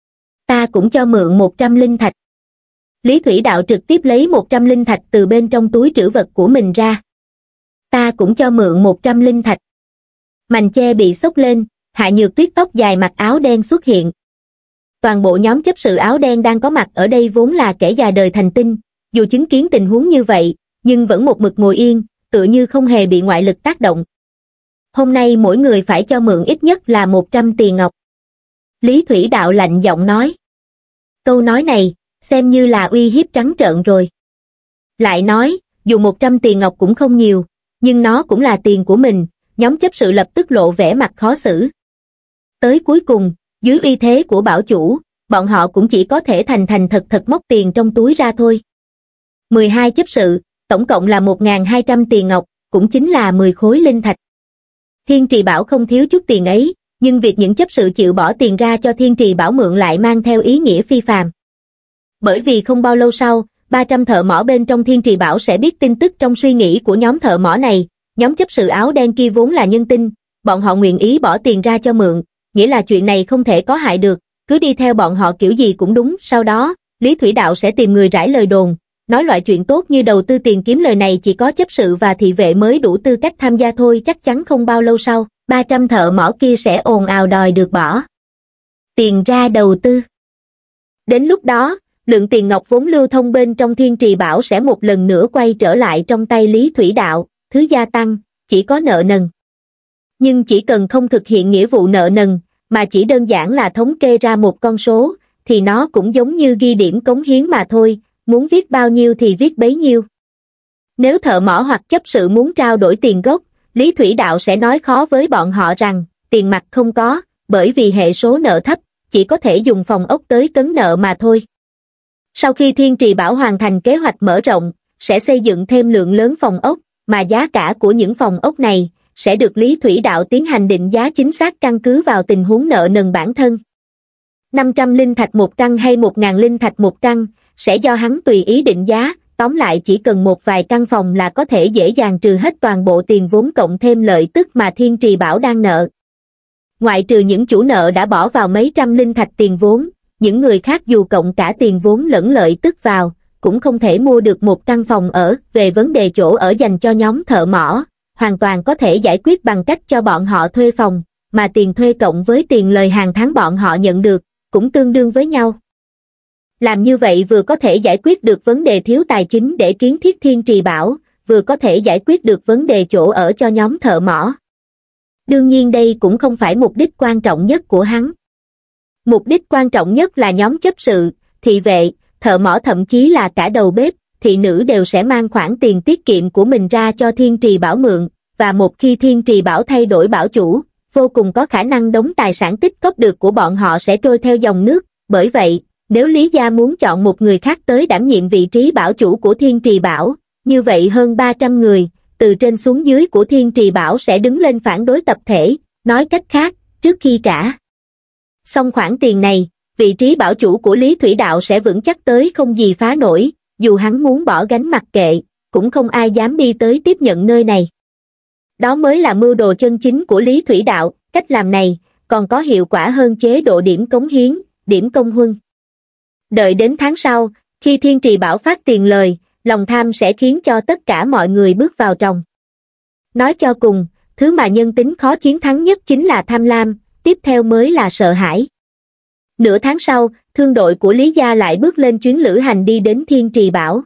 Ta cũng cho mượn một trăm linh thạch. Lý Thủy Đạo trực tiếp lấy một trăm linh thạch từ bên trong túi trữ vật của mình ra. Ta cũng cho mượn một trăm linh thạch. Mành che bị xốc lên, Hạ Nhược Tuyết tóc dài mặc áo đen xuất hiện. Toàn bộ nhóm chấp sự áo đen đang có mặt ở đây vốn là kẻ già đời thành tinh, dù chứng kiến tình huống như vậy, nhưng vẫn một mực ngồi yên, tựa như không hề bị ngoại lực tác động. Hôm nay mỗi người phải cho mượn ít nhất là một trăm tiền ngọc. Lý Thủy Đạo lạnh giọng nói. Câu nói này, xem như là uy hiếp trắng trợn rồi. Lại nói, dù một trăm tiền ngọc cũng không nhiều, nhưng nó cũng là tiền của mình, nhóm chấp sự lập tức lộ vẻ mặt khó xử. Tới cuối cùng, dưới uy thế của bảo chủ, bọn họ cũng chỉ có thể thành thành thật thật móc tiền trong túi ra thôi. mười hai chấp sự, tổng cộng là một nghìn hai trăm tiền ngọc, cũng chính là mười khối linh thạch. Thiên Trì Bảo không thiếu chút tiền ấy, nhưng việc những chấp sự chịu bỏ tiền ra cho Thiên Trì Bảo mượn lại mang theo ý nghĩa phi phàm. Bởi vì không bao lâu sau, ba trăm thợ mỏ bên trong Thiên Trì Bảo sẽ biết tin tức trong suy nghĩ của nhóm thợ mỏ này, nhóm chấp sự áo đen kia vốn là nhân tinh, bọn họ nguyện ý bỏ tiền ra cho mượn, nghĩa là chuyện này không thể có hại được, cứ đi theo bọn họ kiểu gì cũng đúng. Sau đó, Lý Thủy Đạo sẽ tìm người rải lời đồn, nói loại chuyện tốt như đầu tư tiền kiếm lời này chỉ có chấp sự và thị vệ mới đủ tư cách tham gia thôi. Chắc chắn không bao lâu sau, ba trăm thợ mỏ kia sẽ ồn ào đòi được bỏ tiền ra đầu tư. Đến lúc đó, lượng tiền ngọc vốn lưu thông bên trong Thiên Trì Bảo sẽ một lần nữa quay trở lại trong tay Lý Thủy Đạo, thứ gia tăng, chỉ có nợ nần. Nhưng chỉ cần không thực hiện nghĩa vụ nợ nần, mà chỉ đơn giản là thống kê ra một con số, thì nó cũng giống như ghi điểm cống hiến mà thôi, muốn viết bao nhiêu thì viết bấy nhiêu. Nếu thợ mỏ hoặc chấp sự muốn trao đổi tiền gốc, Lý Thủy Đạo sẽ nói khó với bọn họ rằng, tiền mặt không có, bởi vì hệ số nợ thấp, chỉ có thể dùng phòng ốc tới cấn nợ mà thôi. Sau khi Thiên Trì Bảo hoàn thành kế hoạch mở rộng, sẽ xây dựng thêm lượng lớn phòng ốc, mà giá cả của những phòng ốc này sẽ được Lý Thủy Đạo tiến hành định giá chính xác căn cứ vào tình huống nợ nần bản thân. năm trăm linh thạch một căn hay một nghìn linh thạch một căn, sẽ do hắn tùy ý định giá, tóm lại chỉ cần một vài căn phòng là có thể dễ dàng trừ hết toàn bộ tiền vốn cộng thêm lợi tức mà Thiên Trì Bảo đang nợ. Ngoại trừ những chủ nợ đã bỏ vào mấy trăm linh thạch tiền vốn, những người khác dù cộng cả tiền vốn lẫn lợi tức vào, cũng không thể mua được một căn phòng ở. Về vấn đề chỗ ở dành cho nhóm thợ mỏ, hoàn toàn có thể giải quyết bằng cách cho bọn họ thuê phòng, mà tiền thuê cộng với tiền lời hàng tháng bọn họ nhận được, cũng tương đương với nhau. Làm như vậy vừa có thể giải quyết được vấn đề thiếu tài chính để kiến thiết Thiên Trì Bảo, vừa có thể giải quyết được vấn đề chỗ ở cho nhóm thợ mỏ. Đương nhiên đây cũng không phải mục đích quan trọng nhất của hắn. Mục đích quan trọng nhất là nhóm chấp sự, thị vệ, thợ mỏ thậm chí là cả đầu bếp, thị nữ đều sẽ mang khoản tiền tiết kiệm của mình ra cho Thiên Trì Bảo mượn, và một khi Thiên Trì Bảo thay đổi bảo chủ, vô cùng có khả năng đống tài sản tích cóp được của bọn họ sẽ trôi theo dòng nước. Bởi vậy, Nếu Lý gia muốn chọn một người khác tới đảm nhiệm vị trí bảo chủ của Thiên Trì Bảo, như vậy hơn ba trăm người, từ trên xuống dưới của Thiên Trì Bảo sẽ đứng lên phản đối tập thể, nói cách khác, trước khi trả xong khoản tiền này, vị trí bảo chủ của Lý Thủy Đạo sẽ vững chắc tới không gì phá nổi, dù hắn muốn bỏ gánh mặc kệ, cũng không ai dám đi tới tiếp nhận nơi này. Đó mới là mưu đồ chân chính của Lý Thủy Đạo, cách làm này còn có hiệu quả hơn chế độ điểm cống hiến, điểm công huân. Đợi đến tháng sau, khi Thiên Trì Bảo phát tiền lời, lòng tham sẽ khiến cho tất cả mọi người bước vào tròng. Nói cho cùng, thứ mà nhân tính khó chiến thắng nhất chính là tham lam, tiếp theo mới là sợ hãi. Nửa tháng sau, thương đội của Lý gia lại bước lên chuyến lữ hành đi đến Thiên Trì Bảo.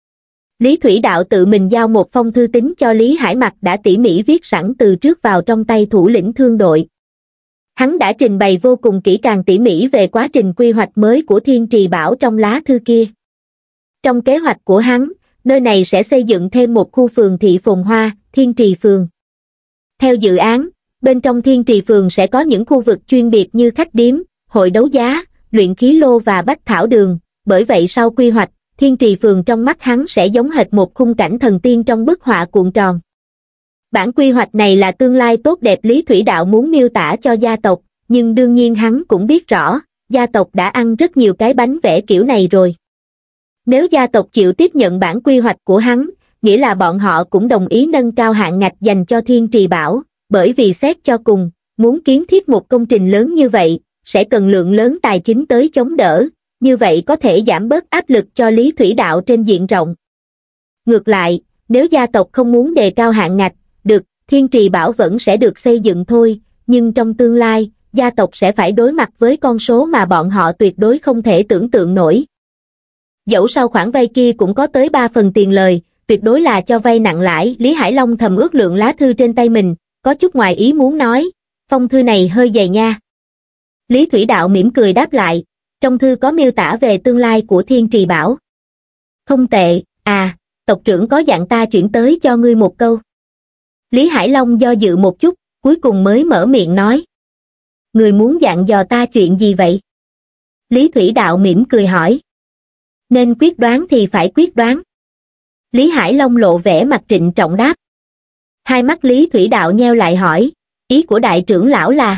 Lý Thủy Đạo tự mình giao một phong thư tín cho Lý Hải Mặc đã tỉ mỉ viết sẵn từ trước vào trong tay thủ lĩnh thương đội. Hắn đã trình bày vô cùng kỹ càng tỉ mỉ về quá trình quy hoạch mới của Thiên Trì Bảo trong lá thư kia. Trong kế hoạch của hắn, nơi này sẽ xây dựng thêm một khu phường thị phồn hoa, Thiên Trì Phường. Theo dự án, bên trong Thiên Trì Phường sẽ có những khu vực chuyên biệt như khách điếm, hội đấu giá, luyện khí lô và bách thảo đường, bởi vậy sau quy hoạch, Thiên Trì Phường trong mắt hắn sẽ giống hệt một khung cảnh thần tiên trong bức họa cuộn tròn. Bản quy hoạch này là tương lai tốt đẹp Lý Thủy Đạo muốn miêu tả cho gia tộc, nhưng đương nhiên hắn cũng biết rõ, gia tộc đã ăn rất nhiều cái bánh vẽ kiểu này rồi. Nếu gia tộc chịu tiếp nhận bản quy hoạch của hắn, nghĩa là bọn họ cũng đồng ý nâng cao hạn ngạch dành cho Thiên Trì Bảo, bởi vì xét cho cùng, muốn kiến thiết một công trình lớn như vậy, sẽ cần lượng lớn tài chính tới chống đỡ, như vậy có thể giảm bớt áp lực cho Lý Thủy Đạo trên diện rộng. Ngược lại, nếu gia tộc không muốn đề cao hạn ngạch, được, Thiên Trì Bảo vẫn sẽ được xây dựng thôi, nhưng trong tương lai, gia tộc sẽ phải đối mặt với con số mà bọn họ tuyệt đối không thể tưởng tượng nổi. Dẫu sau khoản vay kia cũng có tới ba phần tiền lời, tuyệt đối là cho vay nặng lãi. Lý Hải Long thầm ước lượng lá thư trên tay mình, có chút ngoài ý muốn nói, phong thư này hơi dày nha. Lý Thủy Đạo mỉm cười đáp lại, trong thư có miêu tả về tương lai của Thiên Trì Bảo. Không tệ, à, tộc trưởng có dặn ta chuyển tới cho ngươi một câu. Lý Hải Long do dự một chút, cuối cùng mới mở miệng nói. Người muốn dặn dò ta chuyện gì vậy? Lý Thủy Đạo mỉm cười hỏi. Nên quyết đoán thì phải quyết đoán. Lý Hải Long lộ vẻ mặt trịnh trọng đáp. Hai mắt Lý Thủy Đạo nheo lại hỏi, ý của đại trưởng lão là?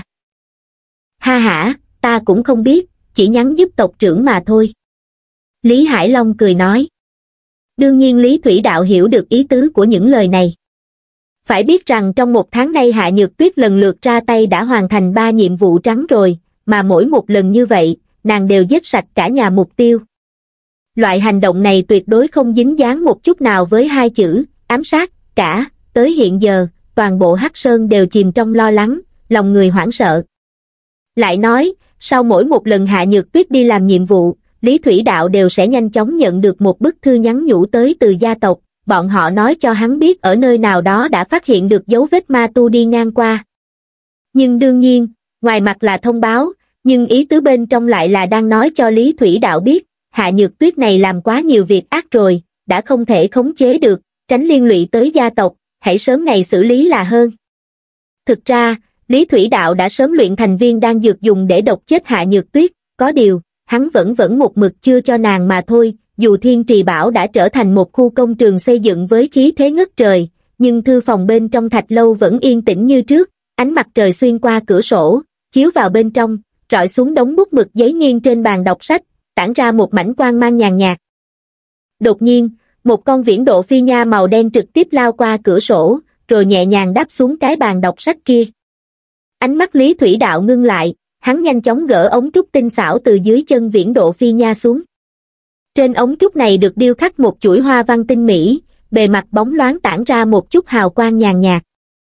Ha hả, ta cũng không biết, chỉ nhắn giúp tộc trưởng mà thôi. Lý Hải Long cười nói. Đương nhiên Lý Thủy Đạo hiểu được ý tứ của những lời này. Phải biết rằng trong một tháng nay Hạ Nhược Tuyết lần lượt ra tay đã hoàn thành ba nhiệm vụ trắng rồi, mà mỗi một lần như vậy, nàng đều giết sạch cả nhà mục tiêu. Loại hành động này tuyệt đối không dính dáng một chút nào với hai chữ, ám sát, cả, tới hiện giờ, toàn bộ Hắc Sơn đều chìm trong lo lắng, lòng người hoảng sợ. Lại nói, sau mỗi một lần Hạ Nhược Tuyết đi làm nhiệm vụ, Lý Thủy Đạo đều sẽ nhanh chóng nhận được một bức thư nhắn nhủ tới từ gia tộc, bọn họ nói cho hắn biết ở nơi nào đó đã phát hiện được dấu vết ma tu đi ngang qua. Nhưng đương nhiên, ngoài mặt là thông báo, nhưng ý tứ bên trong lại là đang nói cho Lý Thủy Đạo biết, Hạ Nhược Tuyết này làm quá nhiều việc ác rồi, đã không thể khống chế được, tránh liên lụy tới gia tộc, hãy sớm ngày xử lý là hơn. Thực ra, Lý Thủy Đạo đã sớm luyện thành viên đang dược dùng để độc chết Hạ Nhược Tuyết, có điều, hắn vẫn vẫn một mực chưa cho nàng mà thôi, dù Thiên Trì Bảo đã trở thành một khu công trường xây dựng với khí thế ngất trời, nhưng thư phòng bên trong thạch lâu vẫn yên tĩnh như trước, ánh mặt trời xuyên qua cửa sổ, chiếu vào bên trong, rọi xuống đống bút mực giấy nghiêng trên bàn đọc sách, tản ra một mảnh quang mang nhàn nhạt. Đột nhiên, một con viễn độ phi nha màu đen trực tiếp lao qua cửa sổ, rồi nhẹ nhàng đáp xuống cái bàn đọc sách kia. Ánh mắt Lý Thủy Đạo ngưng lại, hắn nhanh chóng gỡ ống trúc tinh xảo từ dưới chân viễn độ phi nha xuống. Trên ống trúc này được điêu khắc một chuỗi hoa văn tinh mỹ, bề mặt bóng loáng tản ra một chút hào quang nhàn nhạt.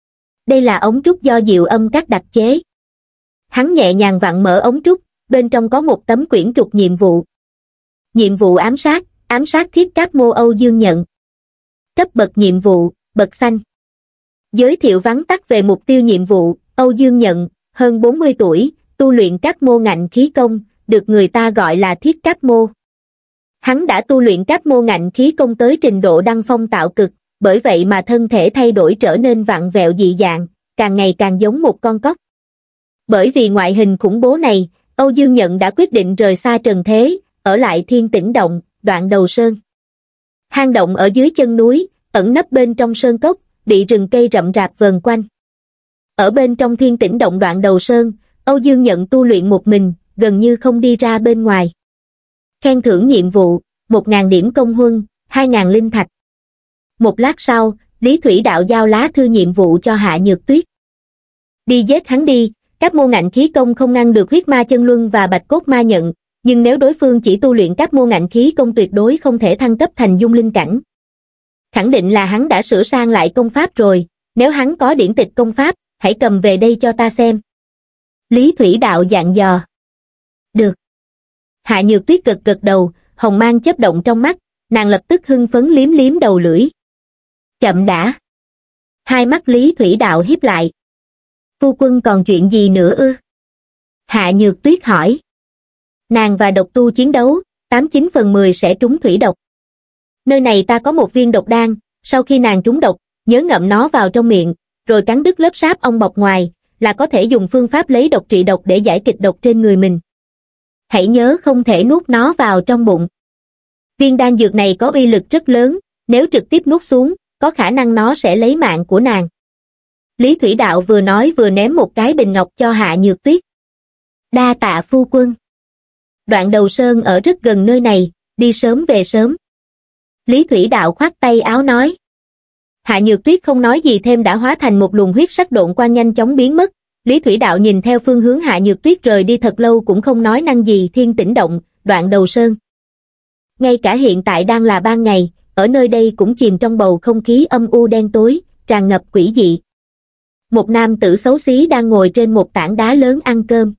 Đây là ống trúc do Diệu Âm Các đặc chế. Hắn nhẹ nhàng vặn mở ống trúc, bên trong có một tấm quyển trục nhiệm vụ. Nhiệm vụ ám sát, ám sát Thiết Cáp Mô Âu Dương Nhận. Cấp bậc nhiệm vụ, bậc xanh. Giới thiệu vắn tắt về mục tiêu nhiệm vụ, Âu Dương Nhận, hơn bốn mươi tuổi, tu luyện các mô ngạnh khí công, được người ta gọi là Thiết Cáp Mô. Hắn đã tu luyện các mô ngạnh khí công tới trình độ đăng phong tạo cực, bởi vậy mà thân thể thay đổi trở nên vặn vẹo dị dạng, càng ngày càng giống một con cóc. Bởi vì ngoại hình khủng bố này, Âu Dương Nhận đã quyết định rời xa trần thế, ở lại Thiên Tĩnh Động, Đoạn Đầu Sơn. Hang động ở dưới chân núi, ẩn nấp bên trong sơn cốc, bị rừng cây rậm rạp vờn quanh. Ở bên trong Thiên Tĩnh Động Đoạn Đầu Sơn, Âu Dương Nhận tu luyện một mình, gần như không đi ra bên ngoài. Khen thưởng nhiệm vụ, một nghìn điểm công huân, hai nghìn linh thạch. Một lát sau, Lý Thủy Đạo giao lá thư nhiệm vụ cho Hạ Nhược Tuyết. Đi giết hắn đi, các môn ngạnh khí công không ngăn được huyết ma chân luân và bạch cốt ma nhận, nhưng nếu đối phương chỉ tu luyện các môn ngạnh khí công tuyệt đối không thể thăng cấp thành dung linh cảnh. Khẳng định là hắn đã sửa sang lại công pháp rồi, nếu hắn có điển tịch công pháp, hãy cầm về đây cho ta xem. Lý Thủy Đạo dặn dò. Được. Hạ Nhược Tuyết gật gật đầu, hồng mang chớp động trong mắt, nàng lập tức hưng phấn liếm liếm đầu lưỡi. Chậm đã. Hai mắt Lý Thủy Đạo híp lại. Phu quân còn chuyện gì nữa ư? Hạ Nhược Tuyết hỏi. Nàng và độc tu chiến đấu, tám chín phần mười sẽ trúng thủy độc. Nơi này ta có một viên độc đan, sau khi nàng trúng độc, nhớ ngậm nó vào trong miệng, rồi cắn đứt lớp sáp ong bọc ngoài, là có thể dùng phương pháp lấy độc trị độc để giải kịch độc trên người mình. Hãy nhớ không thể nuốt nó vào trong bụng. Viên đan dược này có uy lực rất lớn, nếu trực tiếp nuốt xuống, có khả năng nó sẽ lấy mạng của nàng. Lý Thủy Đạo vừa nói vừa ném một cái bình ngọc cho Hạ Nhược Tuyết. Đa tạ phu quân. Đoạn Đầu Sơn ở rất gần nơi này, đi sớm về sớm. Lý Thủy Đạo khoát tay áo nói. Hạ Nhược Tuyết không nói gì thêm đã hóa thành một luồng huyết sắc độn quang nhanh chóng biến mất. Lý Thủy Đạo nhìn theo phương hướng Hạ Nhược Tuyết rời đi thật lâu cũng không nói năng gì. Thiên Tĩnh Động, Đoạn Đầu Sơn. Ngay cả hiện tại đang là ban ngày, ở nơi đây cũng chìm trong bầu không khí âm u đen tối, tràn ngập quỷ dị. Một nam tử xấu xí đang ngồi trên một tảng đá lớn ăn cơm.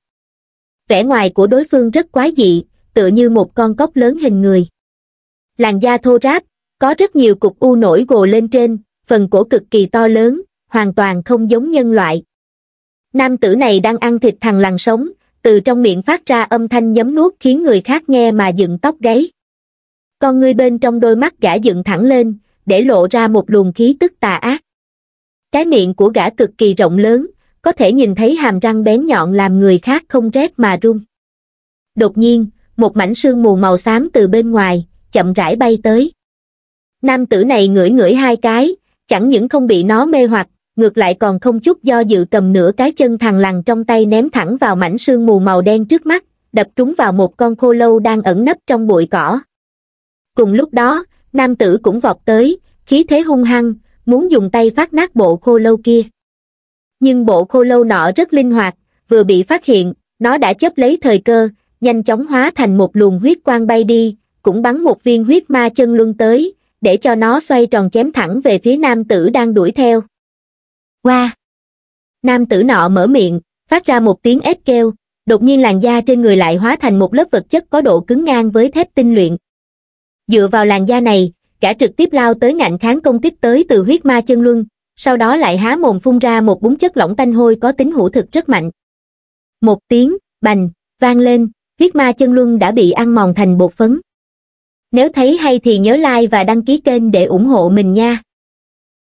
Vẻ ngoài của đối phương rất quái dị, tựa như một con cóc lớn hình người. Làn da thô ráp, có rất nhiều cục u nổi gồ lên trên, phần cổ cực kỳ to lớn, hoàn toàn không giống nhân loại. Nam tử này đang ăn thịt thằn lằn sống, từ trong miệng phát ra âm thanh nhấm nuốt khiến người khác nghe mà dựng tóc gáy. Con ngươi bên trong đôi mắt gã dựng thẳng lên, để lộ ra một luồng khí tức tà ác. Cái miệng của gã cực kỳ rộng lớn, có thể nhìn thấy hàm răng bén nhọn làm người khác không rét mà run. Đột nhiên, một mảnh sương mù màu xám từ bên ngoài, chậm rãi bay tới. Nam tử này ngửi ngửi hai cái, chẳng những không bị nó mê hoặc, ngược lại còn không chút do dự cầm nửa cái chân thằn lằn trong tay ném thẳng vào mảnh sương mù màu đen trước mắt, đập trúng vào một con khô lâu đang ẩn nấp trong bụi cỏ. Cùng lúc đó, nam tử cũng vọt tới, khí thế hung hăng, muốn dùng tay phát nát bộ khô lâu kia. Nhưng bộ khô lâu nọ rất linh hoạt, vừa bị phát hiện, nó đã chấp lấy thời cơ, nhanh chóng hóa thành một luồng huyết quang bay đi, cũng bắn một viên huyết ma chân luân tới, để cho nó xoay tròn chém thẳng về phía nam tử đang đuổi theo. Qua! Nam tử nọ mở miệng, phát ra một tiếng ép kêu, đột nhiên làn da trên người lại hóa thành một lớp vật chất có độ cứng ngang với thép tinh luyện. Dựa vào làn da này, gã trực tiếp lao tới ngạnh kháng công kích tới từ huyết ma chân luân, sau đó lại há mồm phun ra một búng chất lỏng tanh hôi có tính hữu thực rất mạnh. Một tiếng, bành, vang lên, huyết ma chân luân đã bị ăn mòn thành bột phấn. Nếu thấy hay thì nhớ like và đăng ký kênh để ủng hộ mình nha.